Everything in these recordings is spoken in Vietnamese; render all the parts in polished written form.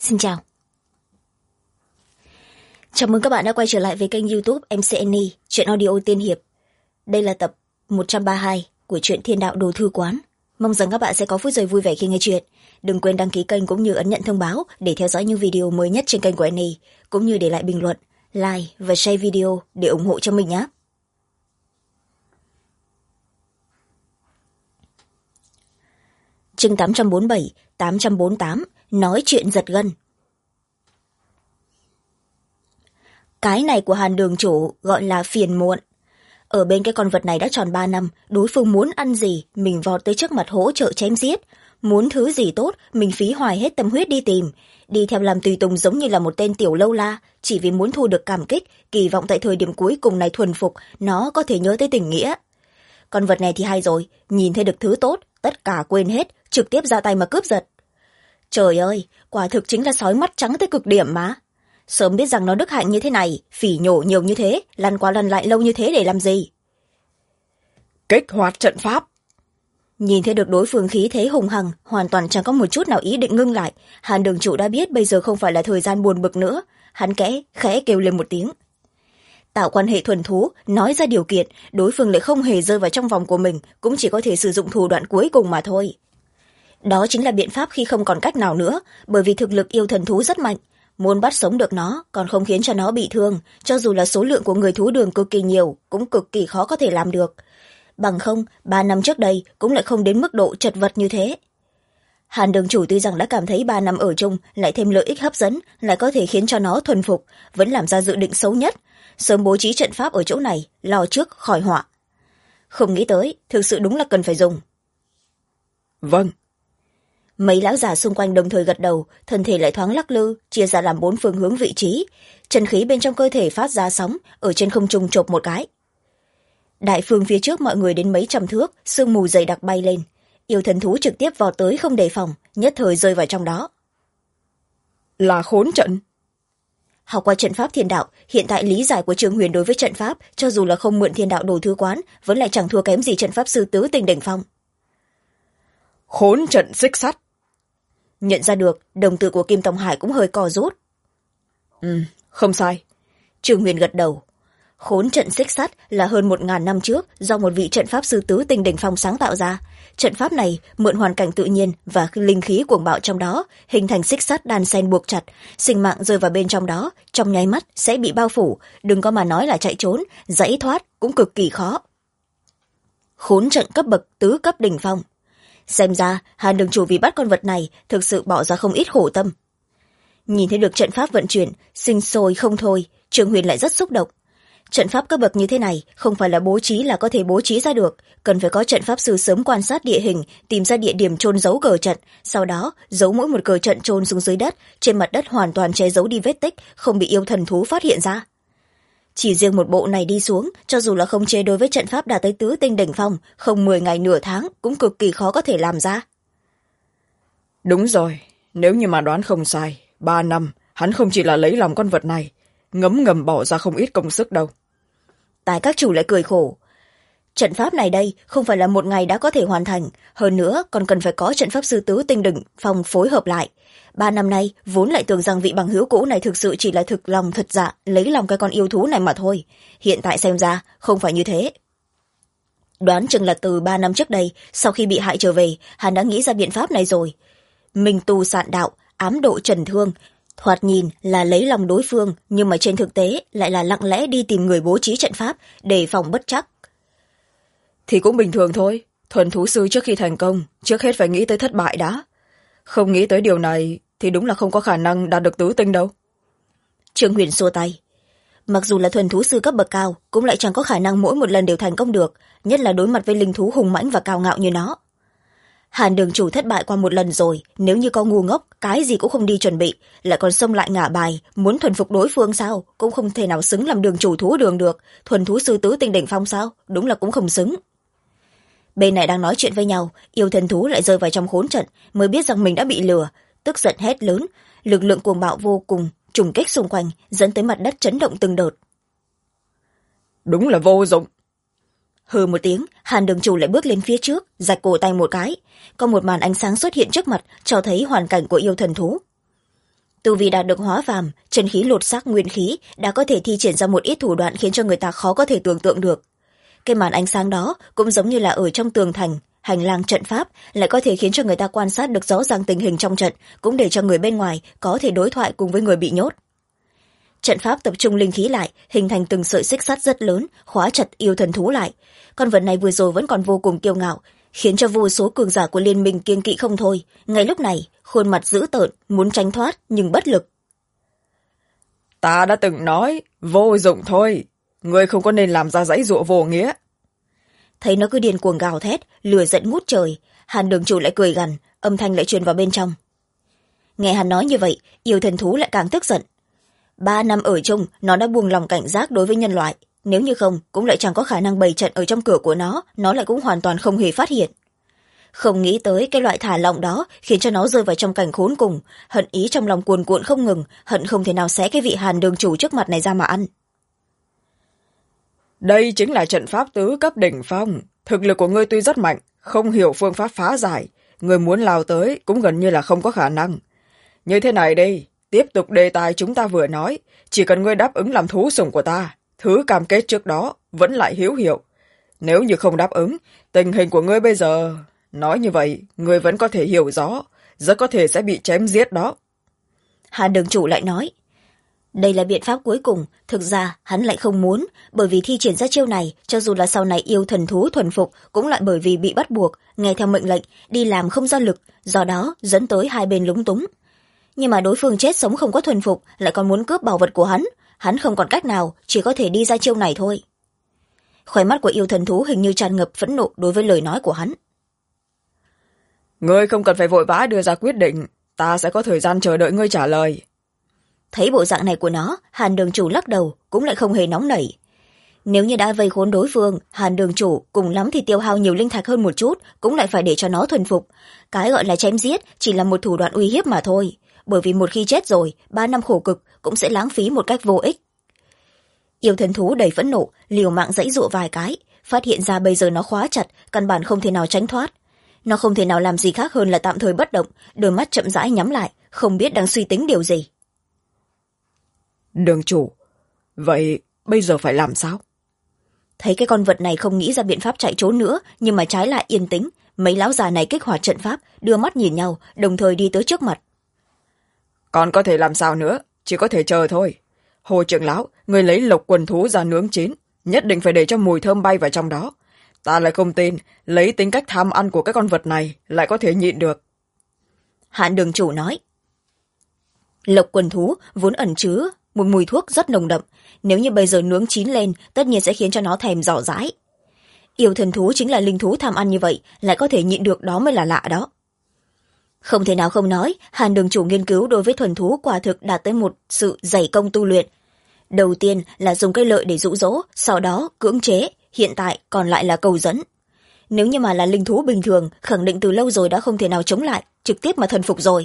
Xin chào. Chào mừng các bạn đã quay trở lại với kênh YouTube MCNE, truyện audio tiên hiệp. Đây là tập 132 của truyện Thiên Đạo Đồ Thư Quán. Mong rằng các bạn sẽ có phút giây vui vẻ khi nghe chuyện. Đừng quên đăng ký kênh cũng như ấn nhận thông báo để theo dõi những video mới nhất trên kênh của NE, cũng như để lại bình luận, like và share video để ủng hộ cho mình nhé. Chương 847, 848, nói chuyện giật gân. Cái này của Hàn đường chủ gọi là phiền muộn. Ở bên cái con vật này đã tròn 3 năm, đối phương muốn ăn gì, mình vọt tới trước mặt hỗ trợ chém giết. Muốn thứ gì tốt, mình phí hoài hết tâm huyết đi tìm. Đi theo làm tùy tùng giống như là một tên tiểu lâu la, chỉ vì muốn thu được cảm kích, kỳ vọng tại thời điểm cuối cùng này thuần phục, nó có thể nhớ tới tình nghĩa. Con vật này thì hay rồi, nhìn thấy được thứ tốt, tất cả quên hết, trực tiếp ra tay mà cướp giật. Trời ơi, quả thực chính là sói mắt trắng tới cực điểm mà. Sớm biết rằng nó đức hạnh như thế này, phỉ nhổ nhiều như thế, lăn qua lăn lại lâu như thế để làm gì? Kích hoạt trận pháp. Nhìn thấy được đối phương khí thế hùng hằng, hoàn toàn chẳng có một chút nào ý định ngưng lại. Hàn đường chủ đã biết bây giờ không phải là thời gian buồn bực nữa. Hắn khẽ kêu lên một tiếng. Tạo quan hệ thuần thú, nói ra điều kiện, đối phương lại không hề rơi vào trong vòng của mình, cũng chỉ có thể sử dụng thủ đoạn cuối cùng mà thôi. Đó chính là biện pháp khi không còn cách nào nữa, bởi vì thực lực yêu thần thú rất mạnh. Muốn bắt sống được nó, còn không khiến cho nó bị thương, cho dù là số lượng của người thú đường cực kỳ nhiều, cũng cực kỳ khó có thể làm được. Bằng không, 3 năm trước đây cũng lại không đến mức độ chật vật như thế. Hàn đường chủ tuy rằng đã cảm thấy 3 năm ở chung, lại thêm lợi ích hấp dẫn, lại có thể khiến cho nó thuần phục, vẫn làm ra dự định xấu nhất, sớm bố trí trận pháp ở chỗ này, lo trước khỏi họa. Không nghĩ tới, thực sự đúng là cần phải dùng. Vâng. Mấy lão già xung quanh đồng thời gật đầu, thân thể lại thoáng lắc lư, chia ra làm 4 phương hướng vị trí. Chân khí bên trong cơ thể phát ra sóng, ở trên không trung chộp một cái. Đại phương phía trước mọi người đến mấy trăm thước, sương mù dày đặc bay lên. Yêu thần thú trực tiếp vọt tới không đề phòng, nhất thời rơi vào trong đó. Là khốn trận. Học qua trận pháp thiên đạo, hiện tại lý giải của Trương Huyền đối với trận pháp, cho dù là không mượn Thiên Đạo Đồ Thư Quán, vẫn lại chẳng thua kém gì trận pháp sư tứ tinh đỉnh phong. Khốn trận xích sắt. Nhận ra được, đồng tử của Kim Tông Hải cũng hơi co rút. Không sai. Trương Huyền gật đầu. Khốn trận xích sắt là hơn 1000 năm trước do một vị trận pháp sư tứ tinh đỉnh phong sáng tạo ra. Trận pháp này mượn hoàn cảnh tự nhiên và linh khí cuồng bạo trong đó, hình thành xích sắt đan xen buộc chặt, sinh mạng rơi vào bên trong đó, trong nháy mắt sẽ bị bao phủ, đừng có mà nói là chạy trốn, giãy thoát cũng cực kỳ khó. Khốn trận cấp bậc tứ cấp đỉnh phong. Xem ra, Hàn đường chủ vì bắt con vật này thực sự bỏ ra không ít khổ tâm. Nhìn thấy được trận pháp vận chuyển, sinh sôi không thôi, Trương Huyền lại rất xúc động. Trận pháp cấp bậc như thế này không phải là bố trí là có thể bố trí ra được, cần phải có trận pháp sư sớm quan sát địa hình, tìm ra địa điểm chôn giấu cờ trận, sau đó giấu mỗi một cờ trận chôn xuống dưới đất, trên mặt đất hoàn toàn che giấu đi vết tích, không bị yêu thần thú phát hiện ra. Chỉ riêng một bộ này đi xuống, cho dù là không chế đối với trận pháp đạt tới tứ tinh đỉnh phong, không 10 ngày nửa tháng cũng cực kỳ khó có thể làm ra. Đúng rồi, nếu như mà đoán không sai, 3 năm, hắn không chỉ là lấy lòng con vật này, ngấm ngầm bỏ ra không ít công sức đâu. Tài các chủ lại cười khổ. Trận pháp này đây không phải là một ngày đã có thể hoàn thành, hơn nữa còn cần phải có trận pháp sư tứ tinh đỉnh phong phối hợp lại. 3 năm nay vốn lại tưởng rằng vị bằng hữu cũ này thực sự chỉ là thực lòng thật dạ lấy lòng cái con yêu thú này mà thôi, hiện tại xem ra không phải như thế. Đoán chừng là từ 3 năm trước đây, sau khi bị hại trở về, hắn đã nghĩ ra biện pháp này rồi. Mình tu sạn đạo, ám độ trần thương, thoạt nhìn là lấy lòng đối phương, nhưng mà trên thực tế lại là lặng lẽ đi tìm người bố trí trận pháp, đề phòng bất trắc. Thì cũng bình thường thôi, thuần thú sư trước khi thành công, trước hết phải nghĩ tới thất bại đã. Không nghĩ tới điều này thì đúng là không có khả năng đạt được tứ tinh đâu. Trương Huyền xua tay. Mặc dù là thuần thú sư cấp bậc cao, cũng lại chẳng có khả năng mỗi một lần đều thành công được, nhất là đối mặt với linh thú hùng mãnh và cao ngạo như nó. Hàn đường chủ thất bại qua một lần rồi, nếu như có ngu ngốc, cái gì cũng không đi chuẩn bị, lại còn xông lại ngả bài, muốn thuần phục đối phương sao, cũng không thể nào xứng làm đường chủ thú đường được, thuần thú sư tứ tinh đỉnh phong sao, đúng là cũng không xứng. Bên này đang nói chuyện với nhau, yêu thần thú lại rơi vào trong khốn trận, mới biết rằng mình đã bị lừa, tức giận hét lớn, lực lượng cuồng bạo vô cùng, trùng kích xung quanh, dẫn tới mặt đất chấn động từng đợt. Đúng là vô dụng. Hừ một tiếng, Hàn đường chủ lại bước lên phía trước, rạch cổ tay một cái. Có một màn ánh sáng xuất hiện trước mặt, cho thấy hoàn cảnh của yêu thần thú. Tu vì đạt được hóa phàm, chân khí lột xác nguyên khí đã có thể thi triển ra một ít thủ đoạn khiến cho người ta khó có thể tưởng tượng được. Cái màn ánh sáng đó cũng giống như là ở trong tường thành, hành lang trận pháp, lại có thể khiến cho người ta quan sát được rõ ràng tình hình trong trận, cũng để cho người bên ngoài có thể đối thoại cùng với người bị nhốt. Trận pháp tập trung linh khí lại, hình thành từng sợi xích sắt rất lớn, khóa chặt yêu thần thú lại. Con vật này vừa rồi vẫn còn vô cùng kiêu ngạo, khiến cho vô số cường giả của liên minh kiêng kỵ không thôi. Ngay lúc này, khuôn mặt dữ tợn, muốn tránh thoát nhưng bất lực. Ta đã từng nói, vô dụng thôi. Ngươi không có nên làm ra giãy giụa vô nghĩa. Thấy nó cứ điên cuồng gào thét, lửa giận ngút trời, Hàn đường chủ lại cười gằn, âm thanh lại truyền vào bên trong. Nghe hắn nói như vậy, yêu thần thú lại càng tức giận. 3 năm ở chung, nó đã buông lòng cảnh giác đối với nhân loại. Nếu như không, cũng lại chẳng có khả năng bày trận ở trong cửa của nó lại cũng hoàn toàn không hề phát hiện. Không nghĩ tới cái loại thả lỏng đó khiến cho nó rơi vào trong cảnh khốn cùng, hận ý trong lòng cuồn cuộn không ngừng, hận không thể nào xé cái vị Hàn đường chủ trước mặt này ra mà ăn. Đây chính là trận pháp tứ cấp đỉnh phong. Thực lực của ngươi tuy rất mạnh, không hiểu phương pháp phá giải. Ngươi muốn lao tới cũng gần như là không có khả năng. Như thế này đi, tiếp tục đề tài chúng ta vừa nói. Chỉ cần ngươi đáp ứng làm thú sủng của ta, thứ cam kết trước đó vẫn lại hữu hiệu. Nếu như không đáp ứng, tình hình của ngươi bây giờ... Nói như vậy, ngươi vẫn có thể hiểu rõ, rất có thể sẽ bị chém giết đó. Hàn đường chủ lại nói. Đây là biện pháp cuối cùng, thực ra hắn lại không muốn, bởi vì thi triển ra chiêu này, cho dù là sau này yêu thần thú thuần phục, cũng lại bởi vì bị bắt buộc, nghe theo mệnh lệnh, đi làm không ra lực, do đó dẫn tới hai bên lúng túng. Nhưng mà đối phương chết sống không có thuần phục, lại còn muốn cướp bảo vật của hắn không còn cách nào, chỉ có thể đi ra chiêu này thôi. Khóe mắt của yêu thần thú hình như tràn ngập phẫn nộ đối với lời nói của hắn. Ngươi không cần phải vội vã đưa ra quyết định, ta sẽ có thời gian chờ đợi ngươi trả lời. Thấy bộ dạng này của nó, Hàn đường chủ lắc đầu, cũng lại không hề nóng nảy. Nếu như đã vây khốn đối phương, Hàn đường chủ cùng lắm thì tiêu hao nhiều linh thạch hơn một chút, cũng lại phải để cho nó thuần phục. Cái gọi là chém giết chỉ là một thủ đoạn uy hiếp mà thôi, bởi vì một khi chết rồi, 3 năm khổ cực cũng sẽ lãng phí một cách vô ích. Yêu thần thú đầy phẫn nộ, liều mạng giãy giụa vài cái, phát hiện ra bây giờ nó khóa chặt, căn bản không thể nào tránh thoát. Nó không thể nào làm gì khác hơn là tạm thời bất động, đôi mắt chậm rãi nhắm lại, không biết đang suy tính điều gì. Đường chủ, vậy bây giờ phải làm sao? Thấy cái con vật này không nghĩ ra biện pháp chạy trốn nữa, nhưng mà trái lại yên tĩnh, mấy lão già này kích hoạt trận pháp, đưa mắt nhìn nhau, đồng thời đi tới trước mặt. Còn có thể làm sao nữa, chỉ có thể chờ thôi. Hồ trưởng lão, người lấy lộc quần thú ra nướng chín, nhất định phải để cho mùi thơm bay vào trong đó. Ta lại không tin, lấy tính cách tham ăn của cái con vật này lại có thể nhịn được. Hạn đường chủ nói. Lộc quần thú vốn ẩn chứa một mùi thuốc rất nồng đậm, nếu như bây giờ nướng chín lên, tất nhiên sẽ khiến cho nó thèm rõ dãi. Yêu thần thú chính là linh thú tham ăn như vậy, lại có thể nhịn được đó mới là lạ đó. Không thể nào không nói, Hàn đường chủ nghiên cứu đối với thuần thú quả thực đạt tới một sự dày công tu luyện. Đầu tiên là dùng cái lợi để dụ dỗ, sau đó cưỡng chế, hiện tại còn lại là cầu dẫn. Nếu như mà là linh thú bình thường, khẳng định từ lâu rồi đã không thể nào chống lại, trực tiếp mà thần phục rồi.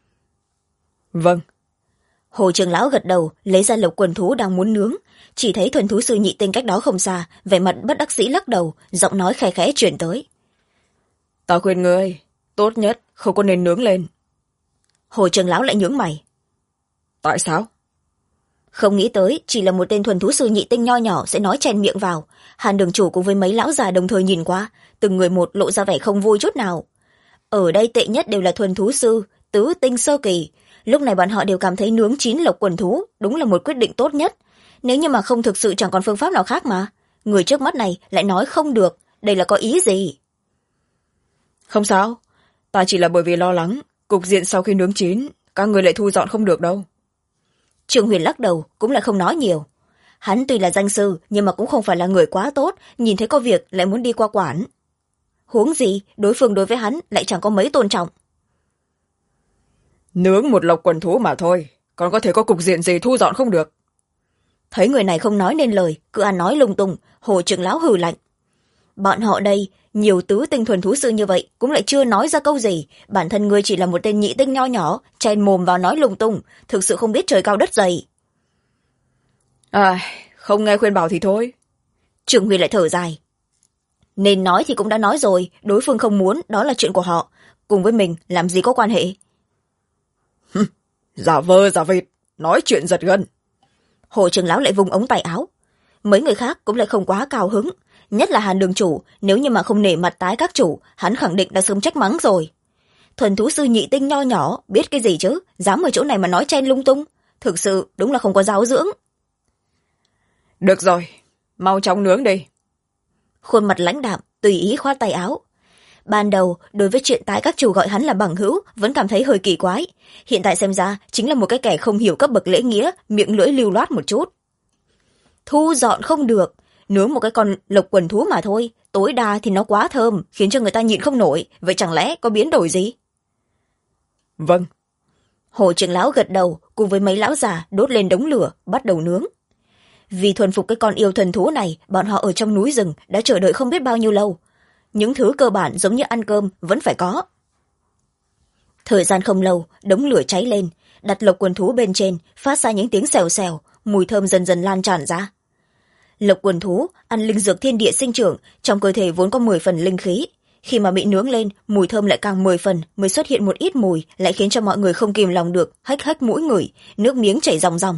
Vâng. Hồ trưởng lão gật đầu, lấy ra lộc quần thú đang muốn nướng. Chỉ thấy thuần thú sư nhị tinh cách đó không xa, vẻ mặt bất đắc dĩ lắc đầu, giọng nói khẽ khẽ chuyển tới. Ta khuyên ngươi, tốt nhất không có nên nướng lên. Hồ trưởng lão lại nhướng mày. Tại sao? Không nghĩ tới, chỉ là một tên thuần thú sư nhị tinh nho nhỏ sẽ nói chen miệng vào. Hàn đường chủ cùng với mấy lão già đồng thời nhìn qua, từng người một lộ ra vẻ không vui chút nào. Ở đây tệ nhất đều là thuần thú sư, tứ tinh sơ kỳ. Lúc này bọn họ đều cảm thấy nướng chín lộc quần thú đúng là một quyết định tốt nhất. Nếu như mà không thực sự chẳng còn phương pháp nào khác mà. Người trước mắt này lại nói không được, đây là có ý gì? Không sao, ta chỉ là bởi vì lo lắng, cục diện sau khi nướng chín, các người lại thu dọn không được đâu. Trương Huyền lắc đầu, cũng lại không nói nhiều. Hắn tuy là danh sư, nhưng mà cũng không phải là người quá tốt, nhìn thấy có việc lại muốn đi qua quản. Huống gì, đối phương đối với hắn lại chẳng có mấy tôn trọng. Nướng một lộc quần thú mà thôi, còn có thể có cục diện gì thu dọn không được. Thấy người này không nói nên lời, cứ ăn nói lung tung, Hồ trưởng lão hừ lạnh. Bọn họ đây, nhiều tứ tinh thuần thú sư như vậy, cũng lại chưa nói ra câu gì. Bản thân ngươi chỉ là một tên nhị tinh nho nhỏ, chen mồm vào nói lung tung, thực sự không biết trời cao đất dày. Không nghe khuyên bảo thì thôi. Trường Huy lại thở dài. Nên nói thì cũng đã nói rồi, đối phương không muốn, đó là chuyện của họ. Cùng với mình, làm gì có quan hệ. Giả vờ giả vịt, nói chuyện giật gân. Hồ trưởng lão lại vùng ống tay áo. Mấy người khác cũng lại không quá cao hứng, nhất là Hàn đường chủ, nếu như mà không nể mặt tái các chủ, hắn khẳng định đã sớm trách mắng rồi. Thuần thú sư nhị tinh nho nhỏ, biết cái gì chứ, dám ở chỗ này mà nói chen lung tung, thực sự đúng là không có giáo dưỡng. Được rồi, mau chóng nướng đi. Khuôn mặt lãnh đạm, tùy ý khoát tay áo. Ban đầu, đối với chuyện tái các chủ gọi hắn là bằng hữu, vẫn cảm thấy hơi kỳ quái. Hiện tại xem ra, chính là một cái kẻ không hiểu cấp bậc lễ nghĩa, miệng lưỡi lưu loát một chút. Thu dọn không được, nướng một cái con lộc quần thú mà thôi, tối đa thì nó quá thơm, khiến cho người ta nhịn không nổi, vậy chẳng lẽ có biến đổi gì? Vâng. Hồ trưởng lão gật đầu, cùng với mấy lão già đốt lên đống lửa, bắt đầu nướng. Vì thuần phục cái con yêu thần thú này, bọn họ ở trong núi rừng đã chờ đợi không biết bao nhiêu lâu. Những thứ cơ bản giống như ăn cơm vẫn phải có. Thời gian không lâu, đống lửa cháy lên, đặt lộc quần thú bên trên, phát ra những tiếng xèo xèo, mùi thơm dần dần lan tràn ra. Lộc quần thú ăn linh dược thiên địa sinh trưởng, trong cơ thể vốn có 10 phần linh khí. Khi mà bị nướng lên, mùi thơm lại càng 10 phần, mới xuất hiện một ít mùi, lại khiến cho mọi người không kìm lòng được, hách hách mũi ngửi, nước miếng chảy ròng ròng.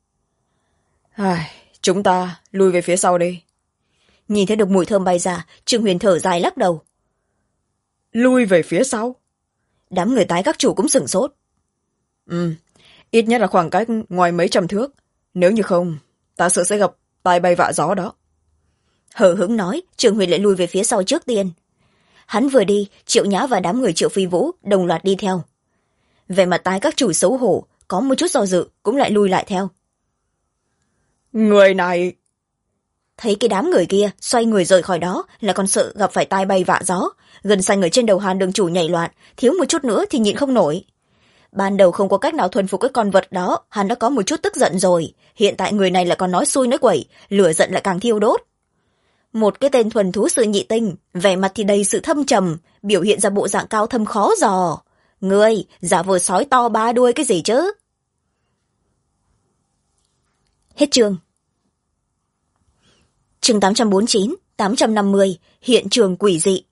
Chúng ta lui về phía sau đi. Nhìn thấy được mùi thơm bay ra, Trương Huyền thở dài lắc đầu. Lui về phía sau? Đám người tái các chủ cũng sửng sốt. Ít nhất là khoảng cách ngoài mấy trăm thước. Nếu như không, ta sợ sẽ gặp tai bay vạ gió đó. Hờ hững nói, Trương Huyền lại lui về phía sau trước tiên. Hắn vừa đi, Triệu Nhã và đám người Triệu Phi Vũ đồng loạt đi theo. Về mặt tái các chủ xấu hổ, có một chút do dự, cũng lại lui lại theo. Người này... Thấy cái đám người kia xoay người rời khỏi đó là còn sợ gặp phải tai bay vạ gió, gân xanh ở trên đầu Hàn đường chủ nhảy loạn, thiếu một chút nữa thì nhịn không nổi. Ban đầu không có cách nào thuần phục cái con vật đó, hắn đã có một chút tức giận rồi, hiện tại người này lại còn nói xui nói quẩy, lửa giận lại càng thiêu đốt. Một cái tên thuần thú sự nhị tinh, vẻ mặt thì đầy sự thâm trầm, biểu hiện ra bộ dạng cao thâm khó dò. Ngươi giả vờ sói to ba đuôi cái gì chứ? Hết chương. Chương 849, 850, hiện trường quỷ dị.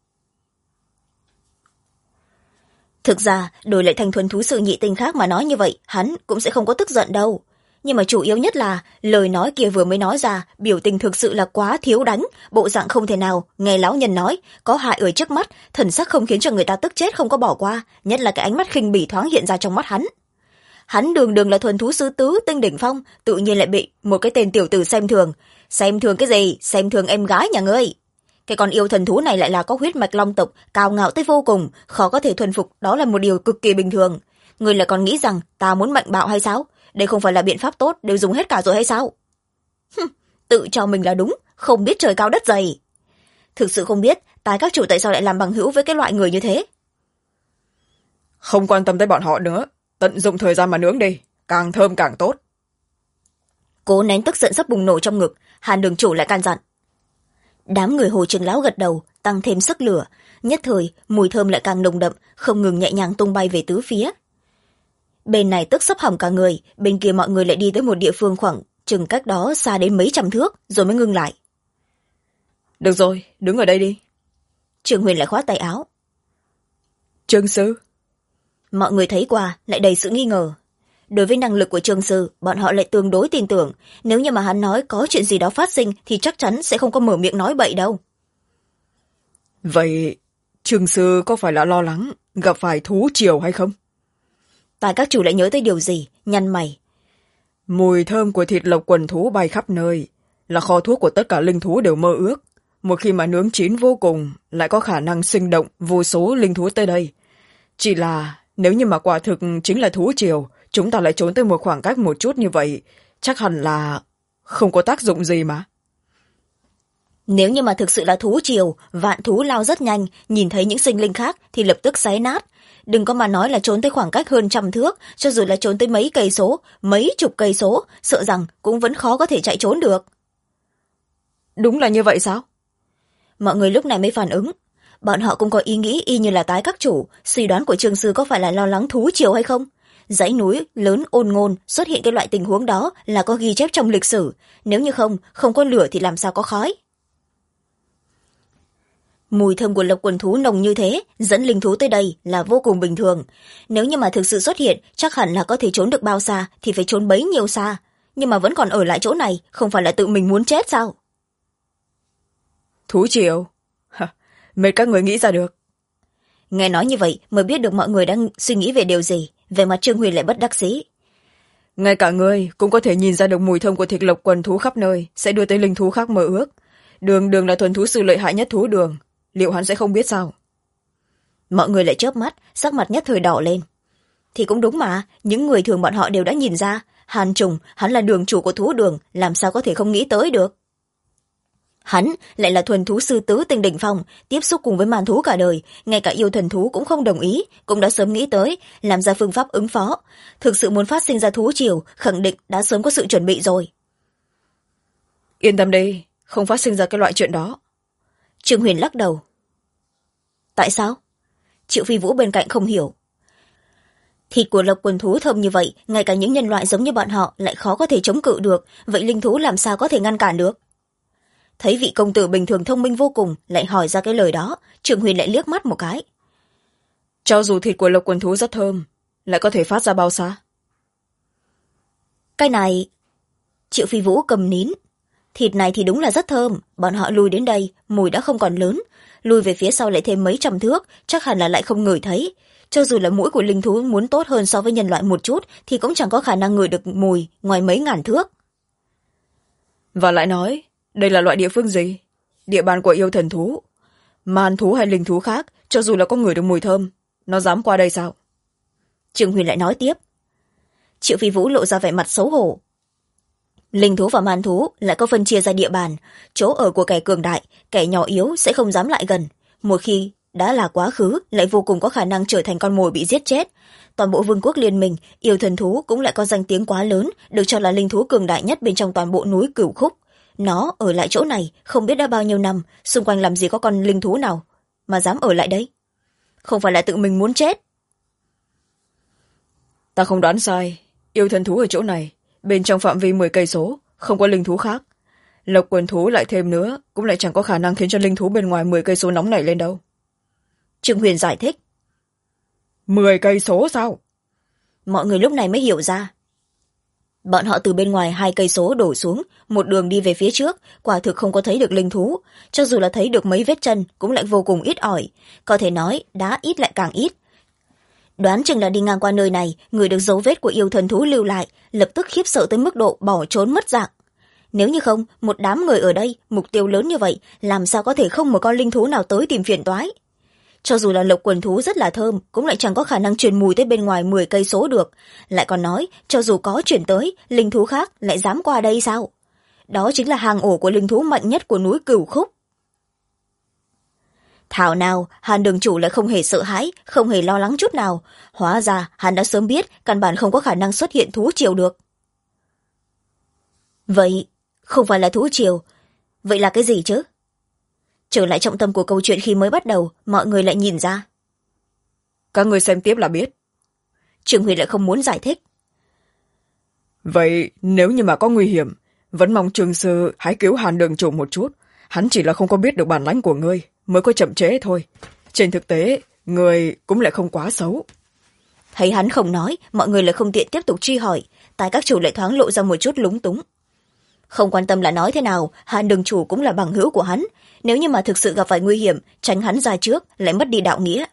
Thực ra, đổi lại thành thuần thú sự nhị tinh khác mà nói như vậy, hắn cũng sẽ không có tức giận đâu. Nhưng mà chủ yếu nhất là, lời nói kia vừa mới nói ra, biểu tình thực sự là quá thiếu đánh, bộ dạng không thể nào, nghe lão nhân nói, có hại ở trước mắt, thần sắc không khiến cho người ta tức chết không có bỏ qua, nhất là cái ánh mắt khinh bỉ thoáng hiện ra trong mắt hắn. Hắn đường đường là thuần thú sư tứ tinh đỉnh phong, tự nhiên lại bị một cái tên tiểu tử xem thường. Xem thường cái gì? Xem thường em gái nhà ngươi. Cái con yêu thần thú này lại là có huyết mạch long tộc, cao ngạo tới vô cùng, khó có thể thuần phục, đó là một điều cực kỳ bình thường. Ngươi lại còn nghĩ rằng ta muốn mạnh bạo hay sao? Đây không phải là biện pháp tốt, đều dùng hết cả rồi hay sao? Tự cho mình là đúng, không biết trời cao đất dày. Thực sự không biết, tái các chủ tại sao lại làm bằng hữu với cái loại người như thế? Không quan tâm tới bọn họ nữa, tận dụng thời gian mà nướng đi, càng thơm càng tốt. Cố nén tức giận sắp bùng nổ trong ngực, Hàn đường chủ lại can dặn. Đám người Hồ trưởng lão gật đầu, tăng thêm sức lửa, nhất thời mùi thơm lại càng nồng đậm, không ngừng nhẹ nhàng tung bay về tứ phía. Bên này tức sắp hỏng cả người, bên kia mọi người lại đi tới một địa phương khoảng chừng cách đó xa đến mấy trăm thước, rồi mới ngưng lại. Được rồi, đứng ở đây đi. Trương Huyền lại khoát tay áo. Trương sư. Mọi người thấy qua, lại đầy sự nghi ngờ. Đối với năng lực của Trương sư, bọn họ lại tương đối tin tưởng, nếu như mà hắn nói có chuyện gì đó phát sinh thì chắc chắn sẽ không có mở miệng nói bậy đâu. Vậy Trương sư có phải là lo lắng gặp phải thú triều hay không? Tại các chủ lại nhớ tới điều gì, nhăn mày. Mùi thơm của thịt lộc quần thú bay khắp nơi, là kho thuốc của tất cả linh thú đều mơ ước. Một khi mà nướng chín vô cùng, lại có khả năng sinh động vô số linh thú tới đây. Chỉ là nếu như mà quả thực chính là thú triều, chúng ta lại trốn tới một khoảng cách một chút như vậy, chắc hẳn là không có tác dụng gì mà. Nếu như mà thực sự là thú triều, vạn thú lao rất nhanh, nhìn thấy những sinh linh khác thì lập tức xé nát. Đừng có mà nói là trốn tới khoảng cách hơn 100 thước, cho dù là trốn tới mấy cây số, mấy chục cây số, sợ rằng cũng vẫn khó có thể chạy trốn được. Đúng là như vậy sao? Mọi người lúc này mới phản ứng. Bọn họ cũng có ý nghĩ y như là tái các chủ, suy đoán của Trương sư có phải là lo lắng thú triều hay không? Dãy núi lớn ôn ngôn xuất hiện cái loại tình huống đó là có ghi chép trong lịch sử, nếu như không có lửa thì làm sao có khói. Mùi thơm của lộc quần thú nồng như thế, dẫn linh thú tới đây là vô cùng bình thường. Nếu như mà thực sự xuất hiện, chắc hẳn là có thể trốn được bao xa thì phải trốn bấy nhiêu xa. Nhưng mà vẫn còn ở lại chỗ này, không phải là tự mình muốn chết sao? Thú triều? Mấy các người nghĩ ra được. Nghe nói như vậy mới biết được mọi người đang suy nghĩ về điều gì. Về mặt Trương Huyền lại bất đắc dĩ. Ngay cả ngươi cũng có thể nhìn ra được mùi thơm của thịt lộc quần thú khắp nơi sẽ đưa tới linh thú khác mơ ước. Đường là thuần thú sư lợi hại nhất thú đường, liệu hắn sẽ không biết sao? Mọi người lại chớp mắt, sắc mặt nhất thời đỏ lên. Thì cũng đúng mà, những người thường bọn họ đều đã nhìn ra. Hàn Trùng, hắn là đường chủ của thú đường, làm sao có thể không nghĩ tới được. Hắn lại là thuần thú sư tứ tinh đỉnh phong, tiếp xúc cùng với màn thú cả đời, ngay cả yêu thần thú cũng không đồng ý, cũng đã sớm nghĩ tới, làm ra phương pháp ứng phó. Thực sự muốn phát sinh ra thú triều, khẳng định đã sớm có sự chuẩn bị rồi. Yên tâm đi, không phát sinh ra cái loại chuyện đó. Trương Huyền lắc đầu. Tại sao? Triệu Phi Vũ bên cạnh không hiểu. Thịt của lộc quần thú thơm như vậy, ngay cả những nhân loại giống như bọn họ lại khó có thể chống cự được, vậy linh thú làm sao có thể ngăn cản được? Thấy vị công tử bình thường thông minh vô cùng lại hỏi ra cái lời đó, Trương Huyền lại liếc mắt một cái. Cho dù thịt của lộc quần thú rất thơm, lại có thể phát ra bao xa? Cái này... Triệu Phi Vũ cầm nín. Thịt này thì đúng là rất thơm, bọn họ lùi đến đây, mùi đã không còn lớn. Lùi về phía sau lại thêm mấy trăm thước, chắc hẳn là lại không ngửi thấy. Cho dù là mũi của linh thú muốn tốt hơn so với nhân loại một chút, thì cũng chẳng có khả năng ngửi được mùi ngoài mấy ngàn thước. Và lại nói, đây là loại địa phương gì? Địa bàn của yêu thần thú. Man thú hay linh thú khác, cho dù là có ngửi được mùi thơm, nó dám qua đây sao? Trương Huyền lại nói tiếp. Triệu Phi Vũ lộ ra vẻ mặt xấu hổ. Linh thú và man thú lại có phân chia ra địa bàn, chỗ ở của kẻ cường đại, kẻ nhỏ yếu sẽ không dám lại gần. Một khi đã là quá khứ, lại vô cùng có khả năng trở thành con mồi bị giết chết. Toàn bộ vương quốc liên minh, yêu thần thú cũng lại có danh tiếng quá lớn, được cho là linh thú cường đại nhất bên trong toàn bộ núi Cửu Khúc. Nó ở lại chỗ này, không biết đã bao nhiêu năm, xung quanh làm gì có con linh thú nào mà dám ở lại đấy. Không phải là tự mình muốn chết. Ta không đoán sai, yêu thần thú ở chỗ này, bên trong phạm vi 10 cây số, không có linh thú khác. Lộc quần thú lại thêm nữa, cũng lại chẳng có khả năng khiến cho linh thú bên ngoài 10 cây số nóng nảy lên đâu. Trương Huyền giải thích. 10 cây số sao? Mọi người lúc này mới hiểu ra. Bọn họ từ bên ngoài 2 cây số đổ xuống, một đường đi về phía trước, quả thực không có thấy được linh thú. Cho dù là thấy được mấy vết chân, cũng lại vô cùng ít ỏi. Có thể nói, đá ít lại càng ít. Đoán chừng là đi ngang qua nơi này, người được dấu vết của yêu thần thú lưu lại, lập tức khiếp sợ tới mức độ bỏ trốn mất dạng. Nếu như không, một đám người ở đây, mục tiêu lớn như vậy, làm sao có thể không một con linh thú nào tới tìm phiền toái. Cho dù là lộc quần thú rất là thơm, cũng lại chẳng có khả năng truyền mùi tới bên ngoài 10 cây số được. Lại còn nói, cho dù có chuyển tới, linh thú khác lại dám qua đây sao? Đó chính là hang ổ của linh thú mạnh nhất của núi Cửu Khúc. Thảo nào, Hàn đường chủ lại không hề sợ hãi, không hề lo lắng chút nào. Hóa ra, hắn đã sớm biết, căn bản không có khả năng xuất hiện thú triều được. Vậy, không phải là thú triều, vậy là cái gì chứ? Trở lại trọng tâm của câu chuyện khi mới bắt đầu, mọi người lại nhìn ra. Các người xem tiếp là biết. Trương Huyền lại không muốn giải thích. Vậy, nếu như mà có nguy hiểm, vẫn mong Trương sư hãy cứu Hàn đường chủ một chút. Hắn chỉ là không có biết được bản lãnh của ngươi, mới có chậm trễ thôi. Trên thực tế, người cũng lại không quá xấu. Thấy hắn không nói, mọi người lại không tiện tiếp tục truy hỏi, tai các chủ lại thoáng lộ ra một chút lúng túng. Không quan tâm là nói thế nào, Hàn đường chủ cũng là bằng hữu của hắn. Nếu như mà thực sự gặp phải nguy hiểm, tránh hắn ra trước, lại mất đi đạo nghĩa.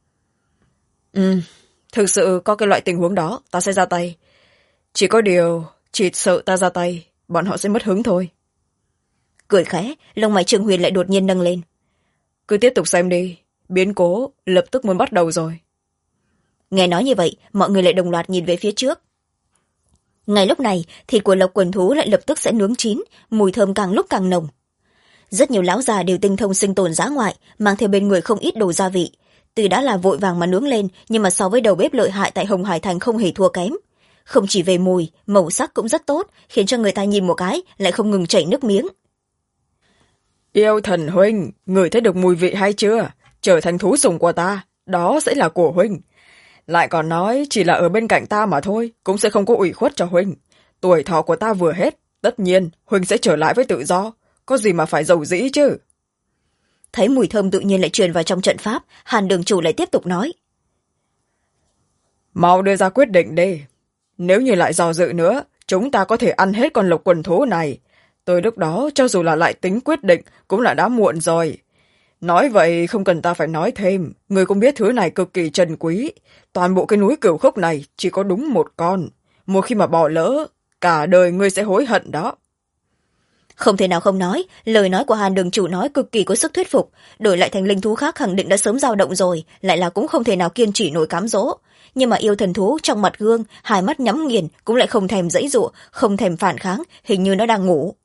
Thực sự có cái loại tình huống đó, ta sẽ ra tay. Chỉ có điều, chỉ sợ ta ra tay, bọn họ sẽ mất hứng thôi. Cười khẽ, lông mày Trương Huyền lại đột nhiên nâng lên. Cứ tiếp tục xem đi, biến cố lập tức muốn bắt đầu rồi. Nghe nói như vậy, mọi người lại đồng loạt nhìn về phía trước. Ngay lúc này, thịt của lộc quần thú lại lập tức sẽ nướng chín, mùi thơm càng lúc càng nồng. Rất nhiều lão già đều tinh thông sinh tồn dã ngoại, mang theo bên người không ít đồ gia vị. Tuy đã là vội vàng mà nướng lên, nhưng mà so với đầu bếp lợi hại tại Hồng Hải Thành không hề thua kém. Không chỉ về mùi, màu sắc cũng rất tốt, khiến cho người ta nhìn một cái lại không ngừng chảy nước miếng. Yêu thần huynh, người thấy được mùi vị hay chưa? Trở thành thú sủng của ta, đó sẽ là của huynh. Lại còn nói chỉ là ở bên cạnh ta mà thôi, cũng sẽ không có ủy khuất cho huynh. Tuổi thọ của ta vừa hết, tất nhiên huynh sẽ trở lại với tự do, có gì mà phải giàu dĩ chứ. thấy mùi thơm tự nhiên lại truyền vào trong trận pháp, Hàn đường chủ lại tiếp tục nói: mau đưa ra quyết định đi, nếu như lại do dự nữa chúng ta có thể ăn hết con lộc quần thú này, tới lúc đó cho dù là lại tính quyết định cũng là đã muộn rồi. Nói vậy không cần ta phải nói thêm, người cũng biết thứ này cực kỳ trân quý, toàn bộ cái núi Cửu Khúc này chỉ có đúng một con, một khi mà bỏ lỡ cả đời ngươi sẽ hối hận đó. Không thể nào không nói, lời nói của Hàn đường chủ nói cực kỳ có sức thuyết phục, đổi lại thành linh thú khác khẳng định đã sớm dao động rồi, lại là cũng không thể nào kiên trì nổi cám dỗ. Nhưng mà yêu thần thú trong mặt gương, hai mắt nhắm nghiền cũng lại không thèm giãy giụa, không thèm phản kháng, hình như nó đang ngủ.